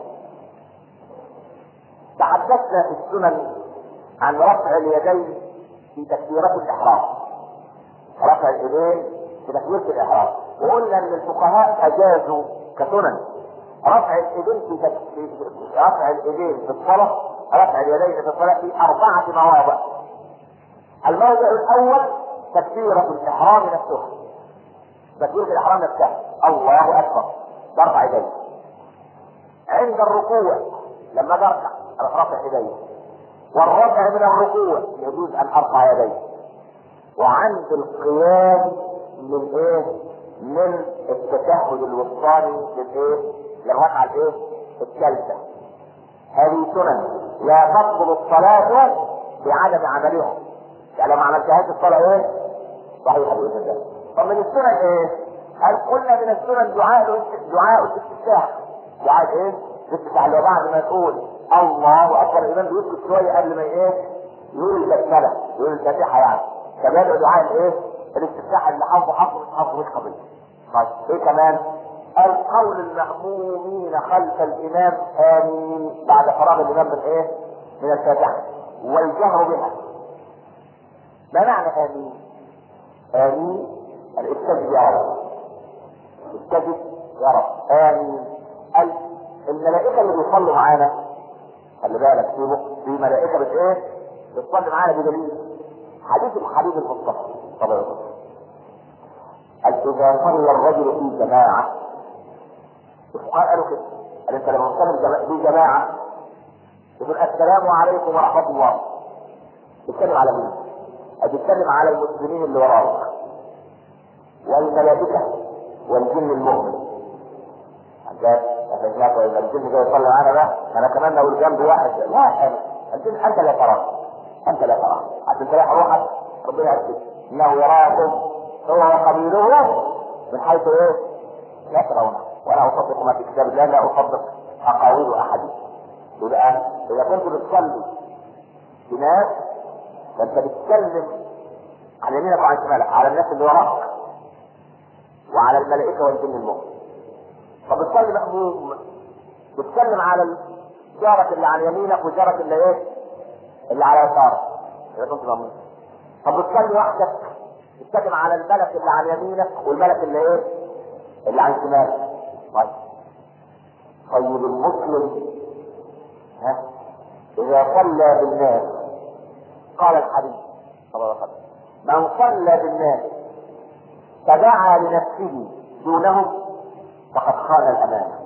تحدثنا في السنن عن رفع اليدين في تكبيرة الإحرام. رفع اليدين في تكبيرة الإحرام وقلنا ان الفقهاء اجازوا كسنن رفع اليدين في تكبير رفع اليدين في الصلاة رفع اليدين في الصلاة في أربعة مواضع. الموضع الأول تكبيرة الإحرام نفسها. تكبيرة الإحرام نفسها الله أكبر برفع يديه. عند الركوع لما برفع رفع يديه والرفع من الركوع يجوز ان ارفع يدي. وعند القيام من ايه من التشهد الوسطاني للايه للركعه الايه الثالثه. هذه سنن لا تبطل الصلاه بعدم عملها. يعني لو ما عملتهاش الصلاه ايه صحيحه باذن الله. طب من السنن ايه؟ هل قلنا من السنن دعاء دعاء الاستفتاح. دعاء ايه الاستفتاح اللي بعد ما يقول الله اكبر الامام بيسكت شويه قبل ما ايه يقول البسمله يقول الفاتحه يعني كمان دعاء الايه الاستفتاح اللي حافظه حافظه مش حافظه مش قضيه. طيب ايه كمان؟ القول المأمومين خلف الامام امين بعد فراغ الامام من ايه من الفاتحه والجهر بها. ما معنى امين؟ امين الاستجب يا رب استجب يا رب امين. الملائكه اللي بيصلوا معانا خلي بالك في في ملائكه بت ايه بتصلي معانا بدليل حديث الحبيب المصطفى صلى الله عليه وسلم. اذا صلى الرجل في جماعه الفقهاء قالوا كده قال انت لما تصلي في جماعه يقول السلام عليكم ورحمه الله، بيتكلم على مين؟ بيتكلم على المسلمين اللي وراك والملائكه والجن المؤمن. عندك افهمك ولا الجن جاي يصلي معانا بقى؟ انا كمان لو الجنب واحد لا، الجن انت لا تراه، انت لا تراه عشان تريح روحك. ربنا يكتب انه يراكم هو وقبيله من حيث ايه؟ لا ترونه. وانا اصدق ما في كتاب الله، لا اصدق اقاويل احد. يبقى اذا كنت بتصلي بناس فانت بتتكلم عن يمينك وعن شمالك، على الناس اللي وراك وعلى الملائكه والجن المؤمن. طب بتصلي مأموم، بتتكلم على جارك اللي عن يمينك وجارك اللي ايه؟ اللي على يسارك اذا كنت مأموم. طب بتصلي وحدك، بتتكلم على الملك اللي عن يمينك والملك اللي ايه؟ اللي عن شمالك. طيب طيب المسلم ها اذا صلى بالناس، قال الحديث صلى الله عليه وسلم من صلى بالناس فدعا لنفسه دونهم فقد خان الامانه.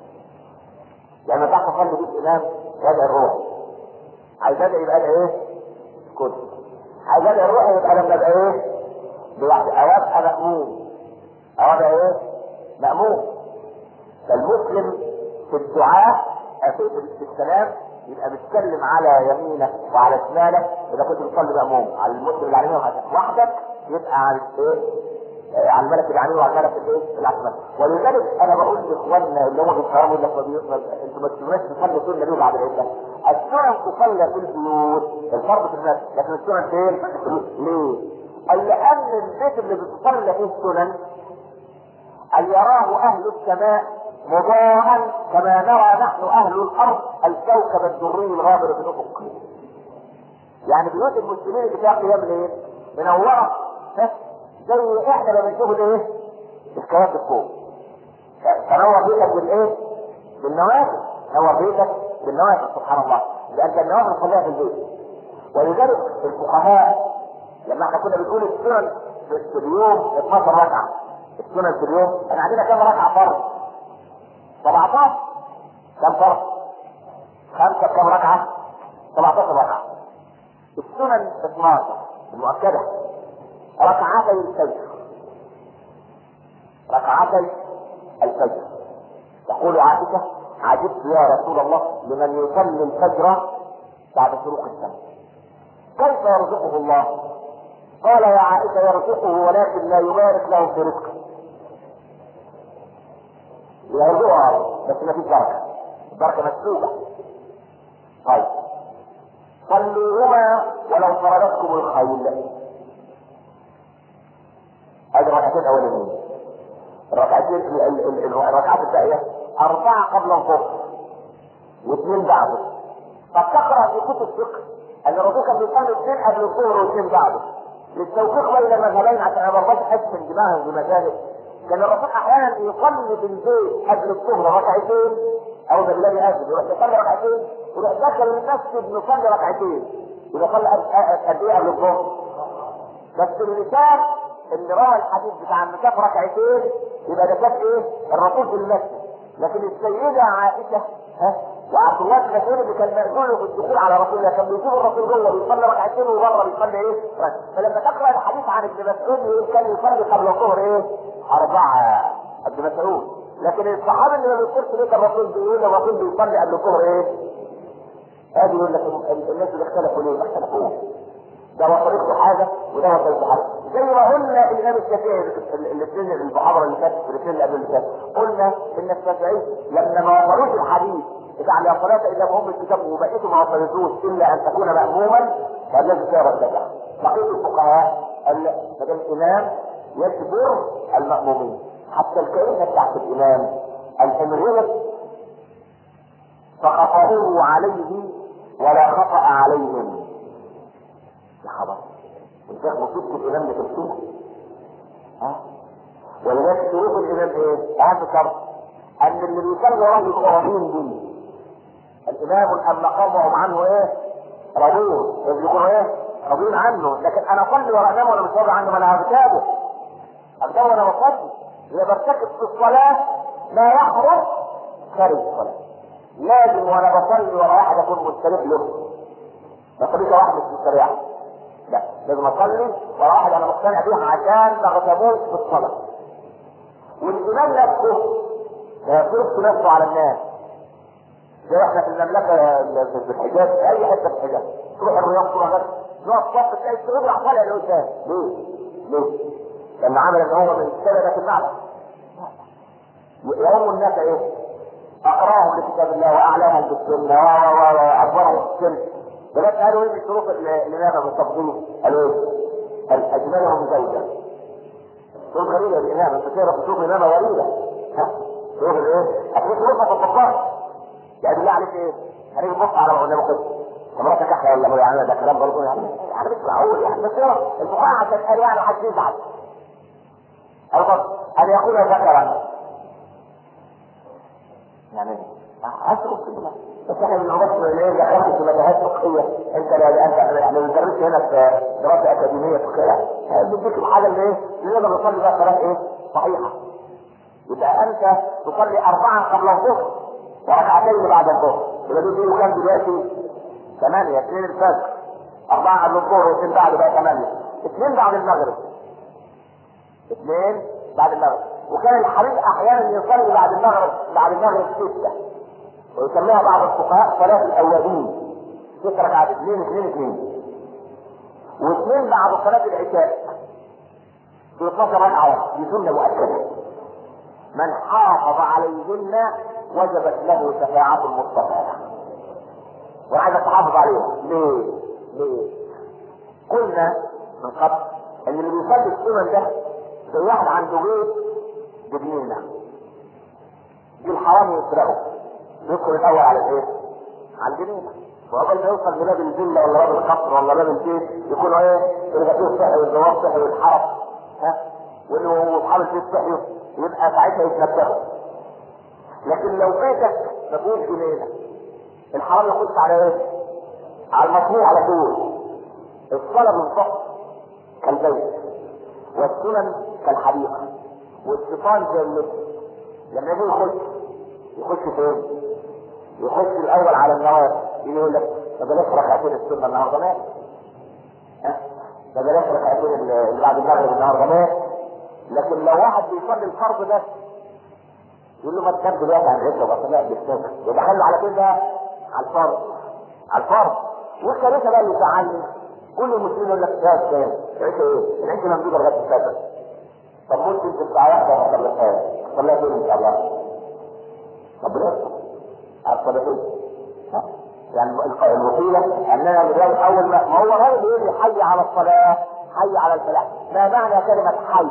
يعني ما تعرف تصلي بالامام يدعي الروح، عايز يدعي يبقى ايه؟ كل عايز يدعي الروح يبقى لما يبقى ايه؟ لوحده او ابقى مأموم او ابقى ايه؟ مأموم. فالمسلم في الدعاء في السلام يبقى بيتكلم على يمينك وعلى شمالك اذا كنت بتصلي مأموم، على المسلم اللي على يمينك وحدك يبقى على ايه؟ على الملك اللي عليه وعلى الملك الايه؟ اللي على الشمال. ولذلك انا بقول لاخواننا اللي هم بيفهموا لك انتوا ما تسمعوش تصلوا سنه ليه بعد العشاء؟ السنن تصلى في البيوت، الفرض في المسجد، لكن السنن فين؟ ليه؟ قال لان البيت اللي بتصلى فيه السنن ان يراه اهل السماء مضاءً كما نرى نحن اهل الارض الكوكب الدري الغابر في الافق. يعني بيوت المسلمين اللي فيها قيام ليل منوره زي احنا ما بنشوف الايه؟ الكواكب فوق. تنور بيتك بالايه؟ بالنوافل، نور بيتك بالنوافل سبحان الله، لان النوافل خليها في البيت. ولذلك الفقهاء لما احنا كنا بنقول السنن في اليوم اثناشر ركعه، السنن في اليوم احنا عندنا كم ركعه فرض؟ سبعتاشر. كم فرض؟ خمسه كم ركعه؟ سبعتاشر ركعه. السنن اثناشر المؤكده ركعتي الفجر، ركعتي الفجر. تقول عائشة عجبت يا رسول الله لمن يصلي الفجر بعد شروق الشمس كيف يرزقه الله؟ قال يا عائشة يرزقه ولكن لا يبارك له في رزقه. يرزقها بس ما فيش بركة، البركة مسلوبة. طيب صلوهما ولو طردتكم الخيل. هذه الركعتين الاولانيين. الركعتين الركعات الباقيه اربعه قبل الظهر واثنين بعده. فتقرا في كتب الفقه ان الرسول كان بيصلي اثنين قبل الظهر واثنين بعده للتوفيق بين المذهبين، عشان انا برضه احس من دماغهم بمذاهب. كان الرسول احيانا يصلي في البيت قبل الظهر ركعتين او ده بلاد اسد يروح يصلي ركعتين ويروح داخل المسجد نصلي ركعتين، يبقى صلى قد ايه قبل الظهر؟ بس اللسان اللي روى الحديث بتاع المساف ركعتين يبقى ده كان ايه؟ الرسول في المسجد. لكن السيده عائشه ها وعبد الله بن مسعود اللي كان مأذون في الدخول على رسول الله كان بيشوف الرسول جوه بيصلي ركعتين وبره بيصلي ايه؟ ركعتين. فلما تقرا الحديث عن ابن مسعود يقول كان يصلي قبل الظهر ايه؟ اربعه ابن مسعود. لكن الصحابي اللي ما بيذكرش ليه الرسول بيقول الرسول بيصلي قبل الظهر ايه؟ هذه يقول لك الناس اللي اختلفوا ليه؟ ما اختلفوش. ده هو طريقته حاجه وده هو طريقته حاجه. زي ما قلنا الامام الشافعي الاثنين المحاضره اللي فاتت الاثنين اللي قبل اللي فاتت قلنا ان الشافعي لما ما وصلوش الحديث بتاع لا صلاه الا بام الكتاب وبقيته ما وصلتوش الا ان تكون ماموما فالذي سير الشافعي. بقيه الفقهاء قال ما دام الامام يجبر المامومين حتى الكلمه بتاعت الامام ان غلط فخطأوه عليه ولا خطأ عليهم. يا خبر الشيخ مصيبة الامام لتفسير ها ولذلك شروط الامام ايه؟ اهم شرط ان اللي بيصلي وراه القرابين دي الامام ان مقامهم عنه ايه؟ راضون يقولوا ايه؟ راضين عنه. لكن انا اصلي ورا امام وانا مش راضي عنه ما انا هرتابه هرتابه وانا بصلي. يبقى برتكب في الصلاه ما يحرم خارج الصلاه. لازم وانا بصلي ورا واحد اكون مستريح له، ما اصليش واحد مش مستريح، لا لازم اصلي ورا واحد انا مقتنع بيه عشان ما اغتابوش في الصلاه. والامام نفسه ما يفرضش نفسه على الناس، زي احنا في المملكه في الحجاز، في اي حته في الحجاز تروح الرياض تروح غير نقف صف تلاقي السعودي راح طالع لقدام. ليه؟ ليه؟ لان عمل ان هو من سببه المعنى يؤم الناس ايه؟ اقراهم لكتاب الله واعلمهم بالسنه واكبرهم في السن. فلات قالوا ايه من شروط الامامه بالتفضيل؟ قالوا ايه؟ قال اجملهم زوجه. شروط غريبه الامامه، انت تعرف شروط الامامه غريبه. ها؟ شروط الايه؟ اكيد شروطها في الفقهاء. يعني بالله عليك ايه؟ هنيجي نبص على قدام كده مراتك احلى ولا هو؟ يعني ده كلام برضه يعني يعني مش معقول يعني. بس هو الفقهاء عشان قال يعني حد يزعل. او طب ان يكون ذكرا يعني اسرق كده. بس احنا بنعرف ايه دخلت في متاهات فقهيه. انت لا انت يعني ما بتدرسش هنا في دراسه اكاديميه فقهيه، بتديك الحاجه اللي ايه اللي نقدر نصلي بها صلاه ايه صحيحه. يبقى انت تصلي اربعا قبل الظهر وركعتين بعد الظهر، يبقى دول بيقولوا كام دلوقتي؟ ثمانيه. اثنين الفجر، اربعه قبل الظهر واثنين بعد بقى ثمانيه. اثنين بعد المغرب، اثنين بعد المغرب. وكان الحبيب احيانا يصلي بعد المغرب بعد المغرب سته، ويسميها بعض الفقهاء صلاه الاولين. ست ركعات، اثنين اثنين اثنين، واثنين بعد صلاه العشاء في اثناشر ركعه. دي سنه مؤكده، من حافظ عليهن وجبت له شفاعه المصطفى. وعايز تحافظ عليها. ليه؟ ليه؟ قلنا من قبل ان اللي بيصلي السنن ده زي واحد عنده بيت بجنينه، دي الحرام يسرقه، يدخل الاول على الايه؟ على الجنينه، وقبل ما يوصل لباب الفيلا ولا باب القصر ولا باب البيت يكونوا ايه؟ الغسيل صحي والجواب صحي والحرم ها؟ وانه اصحاب البيت صحي، يبقى ساعتها يتنبهوا. لكن لو بيتك ما فيهوش جنينه، الحرام يخش على ايه؟ على المصنوع على طول. الصلاه بالظبط كالبيت، والسنن كالحديقه، والشيطان زي اللبس. لما يجي يخش يخش فين؟ يخش الاول على النوافل. يجي يقول لك ما بلاش ركعتين السنه النهارده مات، ها؟ ما بلاش ركعتين اللي بعد المغرب النهارده مات. لكن لو واحد بيصلي الفرض بس يقول له ما تكمل دلوقتي عن عشره وصلاه بالسنه، يدخله على كده على الفرض على الفرض. والكارثه بقى اللي زعلني كل المسلمين يقول لك يا استاذ العشاء ايه؟ العشاء ممدوده لغايه الفجر. طب ممكن تبقى واحده ما صليتهاش، صليها فين ان شاء الله؟ طب ليه؟ الصلاه فين؟ يعني الوسيله اننا بنقول اول ما ما هو الراجل يقول لي حي على الصلاه حي على الفلاح. ما معنى كلمه حي؟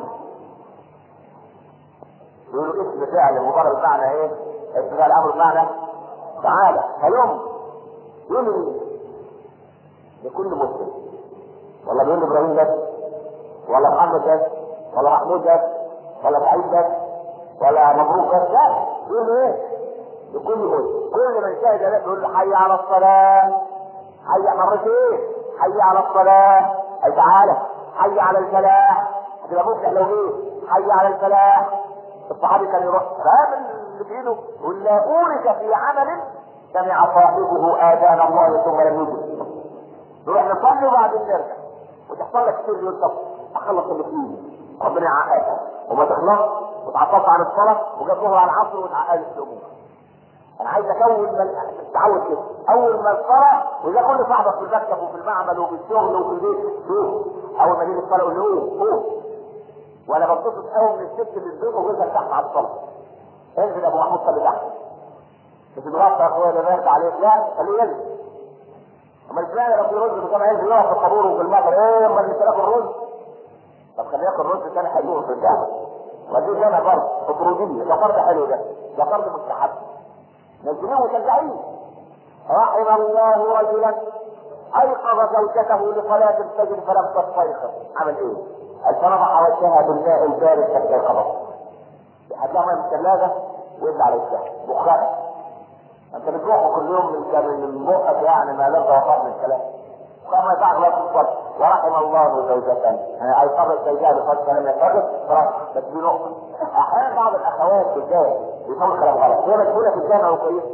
يقولوا اسم فعل مضارع بمعنى ايه؟ اسم فعل امر بمعنى تعالى هيوم. يقول لي لكل مسلم ولا بيقول ابراهيم بس ولا محمد بس ولا محمود بس ولا سعيد بس ولا مبروك بس؟ لا، يقول ايه؟ لكل مسلم. كل من شاهد ذلك يقول حي على الصلاه. حي مرتين، حي على الصلاه اي تعالى، حي على الفلاح. هتبقى مفلح لو ايه؟ حي على الفلاح. الصحابي كان يروح رامي اللي في ايده يقول لا اورك في عمل سمع صاحبه اذان الله ثم لم يجب. نروح نصلي وبعدين نرجع وتحصل لك كتير يقول طب اخلص اللي فيه ربنا يعقدها وما تخلص وتعطلت عن الصلاه وجاب ظهر على العصر وتعقدت الامور. انا عايز اكون من التعود كده اول ما الصلاه، واذا كل صاحبك في المكتب وفي المعمل وفي الشغل وفي البيت شوف اول ما تيجي الصلاه يقول له قوم. وانا بنبسط قوي من الست اللي البيت وجوزها تحت على الصلاه. انزل يا ابو محمود صلي تحت. مش تضغط يا اخويا ده بارد عليك، لا خليه ينزل. اما اشمعنى لو في رز بكام ينزل يقف في الطابور وفي المطر ايه اما اللي تاكل الرز؟ طب خليه ياكل رز ثاني حلو في الجامع. وديه جامع برضه افروديه، ده فرد حلو، ده ده فرد مستحب. نزلوه وشجعيه. رحم الله رجلا ايقظ زوجته لصلاه الفجر فلم تستيقظ. عمل ايه؟ فنضح وجهها بالماء البارد فاستيقظت. هتلاقي ميه من الثلاجه ويبلع على وشها بخار. انت بتروحوا كل يوم من من بقك يعني ما لذ وطاب من الكلام. فما تعرف لا تصل. ورحم الله زوجته ايقظت زوجها لصلاه فلم يستيقظ. خلاص بس دي نقطه. احيانا بعض الاخوات بالذات بيفهموا كلام غلط. هي مسؤوله في الجامع وكويس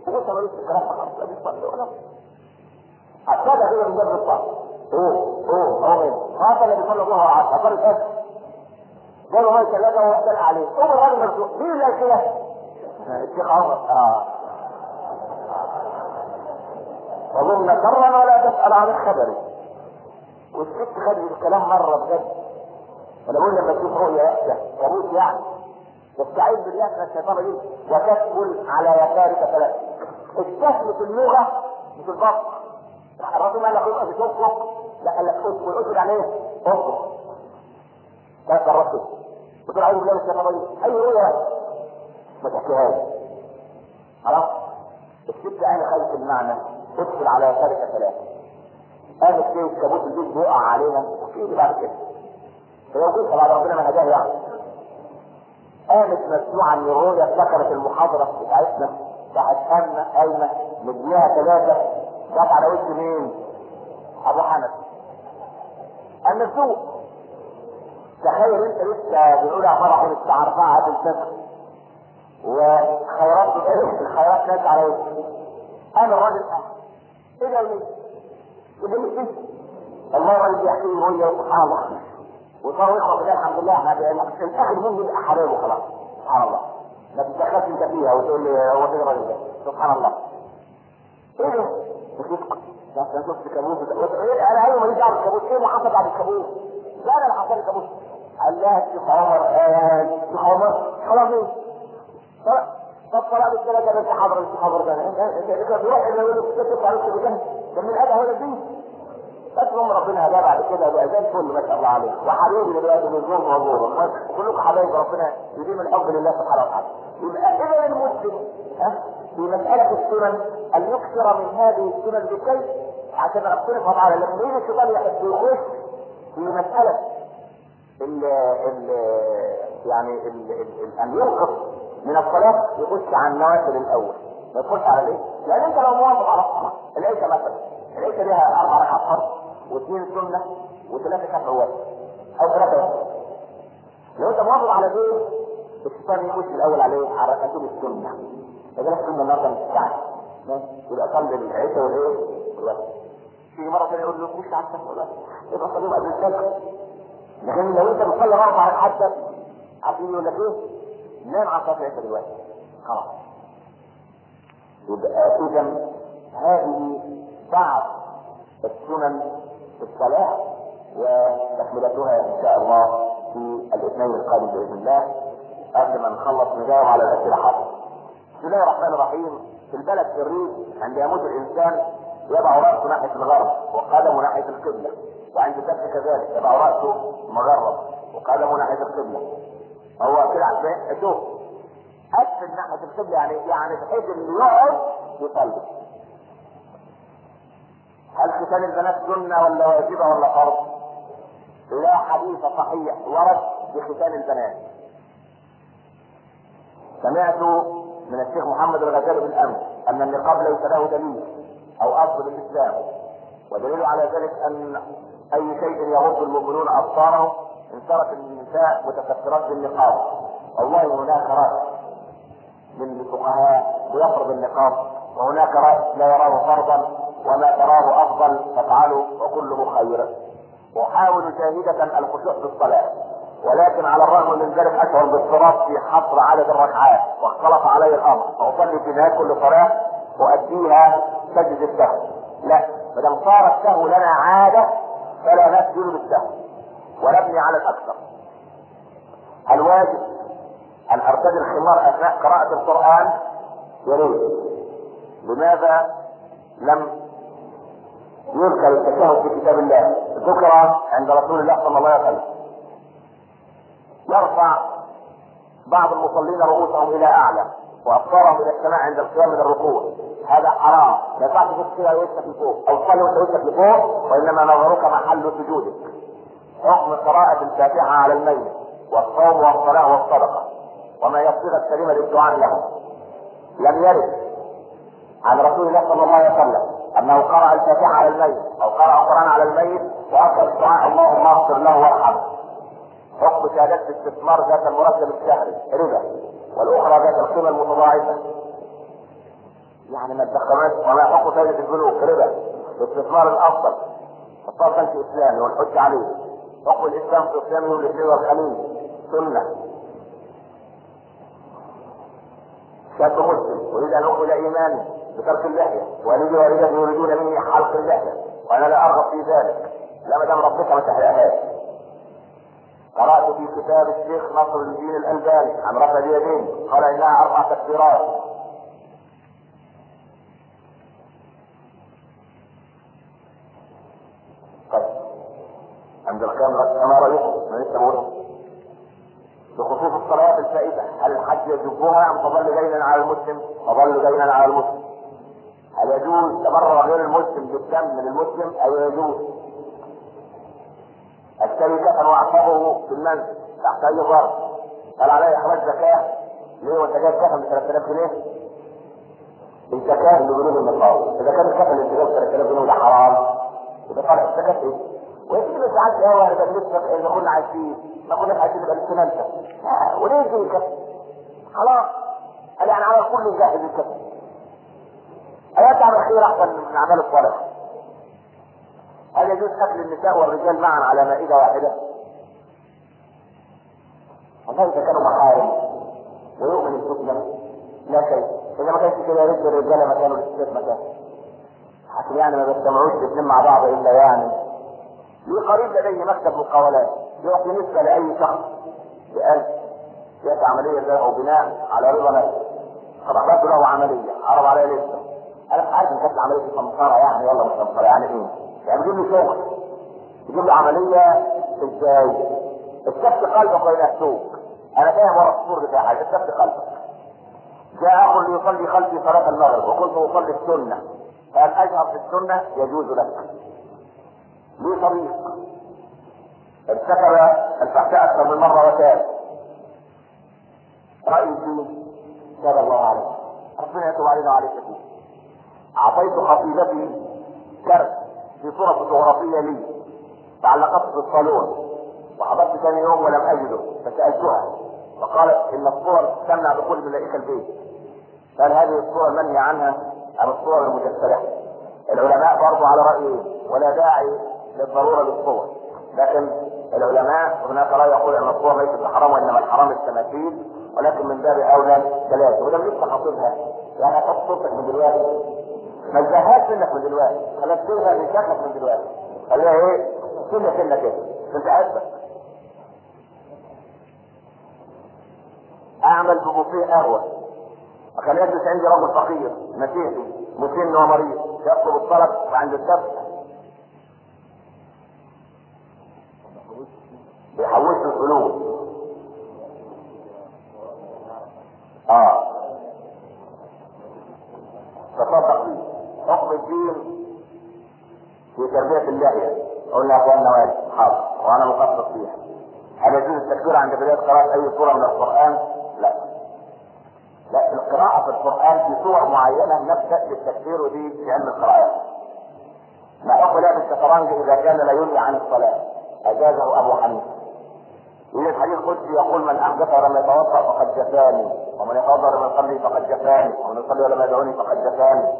وقلت ماليش في الكلام خلاص لا بيصلي ولا أبتدى كده من باب الصلاة. اوه اوه اوه ايه هذا اللي بيصلي ظهر وعصر هصلي الفجر جاله ميه ثلاجه وقتل عليه قوم الراجل مرزوق مين اللي قال كده؟ الشيخ عمر. اه وظن سرا ولا تسأل عن الخبر. والست خدت الكلام مرة بجد. انا بقول لما تشوف رؤيا وحشة كابوس يعني تستعيذ بالله من الشيطان الرجيم وتسهل على يسارك ثلاثة. السهل في اللغة مش في البطن. الرسول قال لك اقعد تفرق لا قال لك اسكت اسكت يعني ايه؟ افرق. ده الرسول. بتقول اعوذ بالله من الشيطان الرجيم اي رؤيا وحشة ما تحكيهاش. خلاص؟ الست انا خايف المعنى ادخل على يسارك ثلاثة. قامت فيه كابوس البيت بيقع علينا احكي بعد كده. فهي قلت بعد ربنا ما هداه يعني. قامت مسموعة من الرؤيا افتكرت المحاضرة بتاعتنا بتاعت أمة قايمة مديها ثلاثة جت على وش مين؟ أبو حنف. النسوء تخيل أنت لسه بنقول يا فرح لسه عارفاها هات الفجر وخيرات الخيرات ناس على وشه. قام الراجل قام إيه ده وليه؟ يقول لي إيه؟ الله الراجل بيحكي لي رؤيا سبحان الله وصاروا يخرج بالله الحمد لله احنا الاخر منه يبقى حلال وخلاص. سبحان الله ما تتدخلش انت فيها وتقول لي هو فين الراجل ده؟ سبحان الله. ايه ده؟ بتسكت ده انا شفت كابوس انا ايوه ماليش دعوه بالكابوس ايه اللي حصل بعد الكابوس؟ لا انا اللي حصل لي كابوس. قال لها الشيخ عمر الشيخ عمر خلاص ايه؟ طب طلع بالثلاثه ده انت حاضر انت حاضر ده انت بيروح يقول له تكتب على الكابوس ده من الادب ولا الدين؟ بس هم ربنا هداه بعد كده بقى زي الفل ما شاء الله عليه وحبيبي دلوقتي بنزور وزور كلكم حبايب ربنا يديم الحب لله سبحانه وتعالى. يبقى اذا المسلم في مساله السنن ان يكثر من هذه السنن بكي عشان ربنا تعالى لما يجي الشيطان يحب يخش في مساله ال ال يعني ال ال ان ينقص من الصلاه يخش على النوافل الاول ما يدخلش على الايه؟ لان انت لو موافق على الصلاه العيشه مثلا العيشه ليها اربع ركعات فرض واثنين سنه وثلاثه شفع واحد او ثلاثه واحد. لو انت موافق على دول الشيطان يخش الاول عليه على ركعتين السنه. فده السنه النهارده مش بتاعتي يبقى صلي العيشه والايه؟ والوقت. تيجي مره ثانيه يقول له خش على الشفع والوقت يبقى صليهم قبل الفجر. لكن لو انت بتصلي اربع ركعات بس عارفين يقول لك ايه؟ نام على صلاه العيشه دلوقتي خلاص. يبقى اذا هذه بعض السنن في الصلاة وتكملتها ان شاء الله في الاثنين القادم باذن الله. قبل ما نخلص نجاوب على الاسئله حاضر. بسم الله الرحمن الرحيم. في البلد في الريف عند يموت الانسان يضع راسه ناحيه الغرب وقدمه ناحيه القبله وعند الدفن كذلك يضع راسه مغرب وقدمه ناحيه القبله. هو كده عشان شوف أدفن ناحية القبلة يعني يعني بحيث اللي يقعد يصلي. هل ختان البنات سنة ولا واجبة ولا فرض؟ لا حديث صحيح ورد بختان البنات. سمعت من الشيخ محمد الغزالي بالأمس أن النقاب ليس له دليل أو أصل بالإسلام ودليل على ذلك أن أي شيء يغض المؤمنون أبصارهم إن صارت النساء متكثرات بالنقاب. والله هناك رأي من الفقهاء يفرض النقاب وهناك رأي لا يراه فرضا وما تراه افضل فافعلوا وكله خير. احاول جاهدة الخشوع في الصلاة ولكن على الرغم من ذلك اشعر باضطراب في حصر عدد الركعات واختلط علي الامر واصلي في نهاية كل صلاة واديها سجد السهو. لا ما دام صار السهو لنا عادة فلا نسجد بالسهو ونبني على الاكثر. الواجب ان ارتدي الخمار اثناء قراءة القرآن يريد. لماذا لم يذكر التشهد في كتاب الله؟ ذكر عند رسول الله صلى الله عليه وسلم. يرفع بعض المصلين رؤوسهم الى اعلى وابصارهم الى السماء عند القيام من الركوع. هذا حرام. لا ينفعش تبص كده وشك لفوق او تصلي وانت وشك لفوق وانما نظرك محل سجودك. حكم قراءة الفاتحة على الميت والصوم والصلاة والصدقة وما يصيغ الكلمة للدعاء له. لم يرد عن رسول الله صلى الله عليه وسلم انه قرأ الفاتحة على الميت او قرأ القرآن على الميت واخر الدعاء اللهم اغفر له وارحمه. حكم شهادات الاستثمار ذات المرتب الشهري ربا والاخرى ذات القيمة المتضاعفة. يعني ما تدخلناش ولا حكم فائدة البنوك ربا، الاستثمار الافضل حطها بنك اسلامي والحج عليه، حكم الاسلام في الاسلام يوم الاثنين والخميس سنه. شاب مسلم اريد ان اخذ ايماني بترك اللحيه، والدي ووالدتي يريدون مني حلق اللحيه وانا لا ارغب في ذلك، لا ما دام ربك ما تحرقهاش. قرات في كتاب الشيخ نصر الدين الالباني عن رفع اليدين قال انها اربع تكبيرات. طيب عند الكاميرا كما رايكم ما لسه بقوله بخصوص الصلوات الفائده، هل الحج يجبها ام تظل دينا على المسلم؟ تظل دينا على المسلم. هل يجوز تبرع غير المسلم بالدم من المسلم؟ اي يجوز. اشتري كفن واحفظه في المنزل تحت اي ظرف، هل علي اخراج زكاه؟ ليه وانت جايب كفن ب ثلاثة آلاف جنيه؟ الزكاه اللي بيقولوا النصارى اذا كان الكفن اللي جايب ثلاثة آلاف جنيه ده حرام يبقى طالع الزكاه ايه؟ ويجي مش عارف ايه وانا بنسبه اذا كنا عايشين ما كناش عايزين نبقى لسه ننسى وليه يجي الكفن؟ خلاص قال يعني على كل جاهز الكفن. ايات عمل خير احسن من الاعمال الصالحه. هل يجوز اكل النساء والرجال معا على مائده واحده؟ والله اذا كانوا محارم ويؤمن الفتنه لا شيء، اذا ما كانش كده يرد الرجاله مكانه والستات مكانه. حتى يعني ما بيجتمعوش الاثنين مع بعض الا يعني ليه قريب لديه مكتب مقاولات يعطي نسبه لاي شخص بألف يأتي عمليه له بناء على رضا نفسه. طبعا له عمليه عرض عليها لسه انا مش عارف ان كانت العمليه دي سمساره يعني ولا مش سمساره يعني ايه؟ يعني بيجيب لي شغل يجيب لي عمليه ازاي؟ استفت قلبك وينهتوك. انا فاهم ورا السطور بتاعها استفت قلبك. جاء اخ ليصلي خلفي صلاه المغرب وكنت اصلي السنه فهل اجهر في السنه؟ يجوز لك. لي صديق ارتكب الفحشاء اكثر من مره وتاب رايي فيه تاب الله عليه ربنا يتوب علينا وعليك فيه. اعطيت خطيبتي كرت في صورة فوتوغرافية لي تعلقت في الصالون وحضرت ثاني يوم ولم اجده فسألتها وقالت ان الصور تمنع دخول ملائكة البيت. هل هذه الصورة منهي عنها ام الصور المجسدة؟ العلماء برضو على رأيه ولا داعي للضرورة للصور، لكن العلماء هناك رأي يقول ان الصور ليست حرام وانما الحرام التماثيل، ولكن من باب اولى ثلاثة ولم لسه خاطبها يعني هتحط صوتك من دلوقتي ما تزهقش منك من دلوقتي خلاص تزهق من شكلك من دلوقتي خليها ايه سنة سنة كده انت عايزك اعمل ببوفيه قهوة اخلي يجلس عندي رجل فقير مسيحي مسن ومريض يطلب الطلب وعند الدفع بيحوش له الفلوس اه تصدق بيه. حكم الدين في تربية اللحية قلنا يا اخواننا واجب حاضر وانا مخصص فيها. هل يجوز التكبير عند بداية قراءة اي سورة من القرآن؟ لا لا القراءة في القرآن في سور معينة نبدأ بالتكبير ودي في علم القراءات. ما حكم لعب الشطرنج اذا كان لا ينهي عن الصلاة؟ اجازه ابو حنيفة. يوجد حديث قدسي يقول من احدث ولم يتوضا فقد جفاني ومن يتوضا ولم يصلي فقد جفاني ومن يصلي ولم يدعوني فقد جفاني.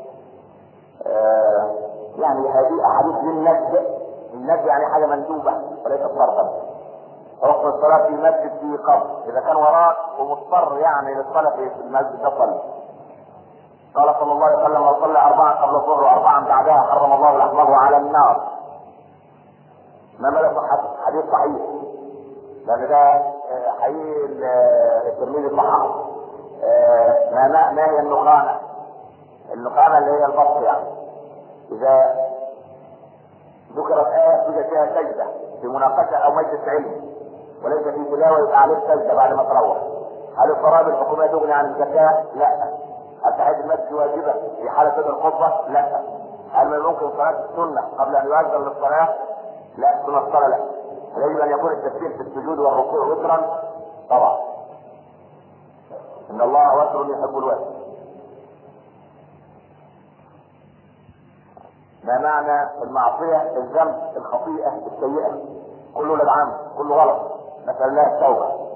آه يعني هذه احاديث للنجد. النجد يعني حاجه مندوبه وليست فرضا. حكم الصلاه في المسجد في قبر اذا كان وراك ومضطر يعني للصلاه في المسجد ده صلي. قال صلى الله عليه وسلم من صلى اربعا قبل الظهر واربعا بعدها حرم الله لحمه على النار. ما ملا صحته حديث صحيح لان ده حقيقي الترمذي صححه. ما ما هي النقانه؟ النقانه اللي هي البسط يعني اذا ذكرت ايه توجد فيها سجده في مناقشه او مجلس علم وليس في تلاوه يبقى عليه سجده بعد ما تروح. هل الضرائب الحكوميه تغني عن الزكاه؟ لا. هل تحيه المسجد واجبه في حاله سد الخطبه؟ لا. هل من ممكن صلاه السنه قبل ان يؤذن للصلاه؟ لا سنه الصلاه لا. هل يجب ان يكون التسبيح في السجود والركوع وترا؟ طبعا ان الله وتر يحب الوتر. ما معنى المعصيه؟ الذنب الخطيئه السيئه كله للعام كله غلط نسال الله التوبه.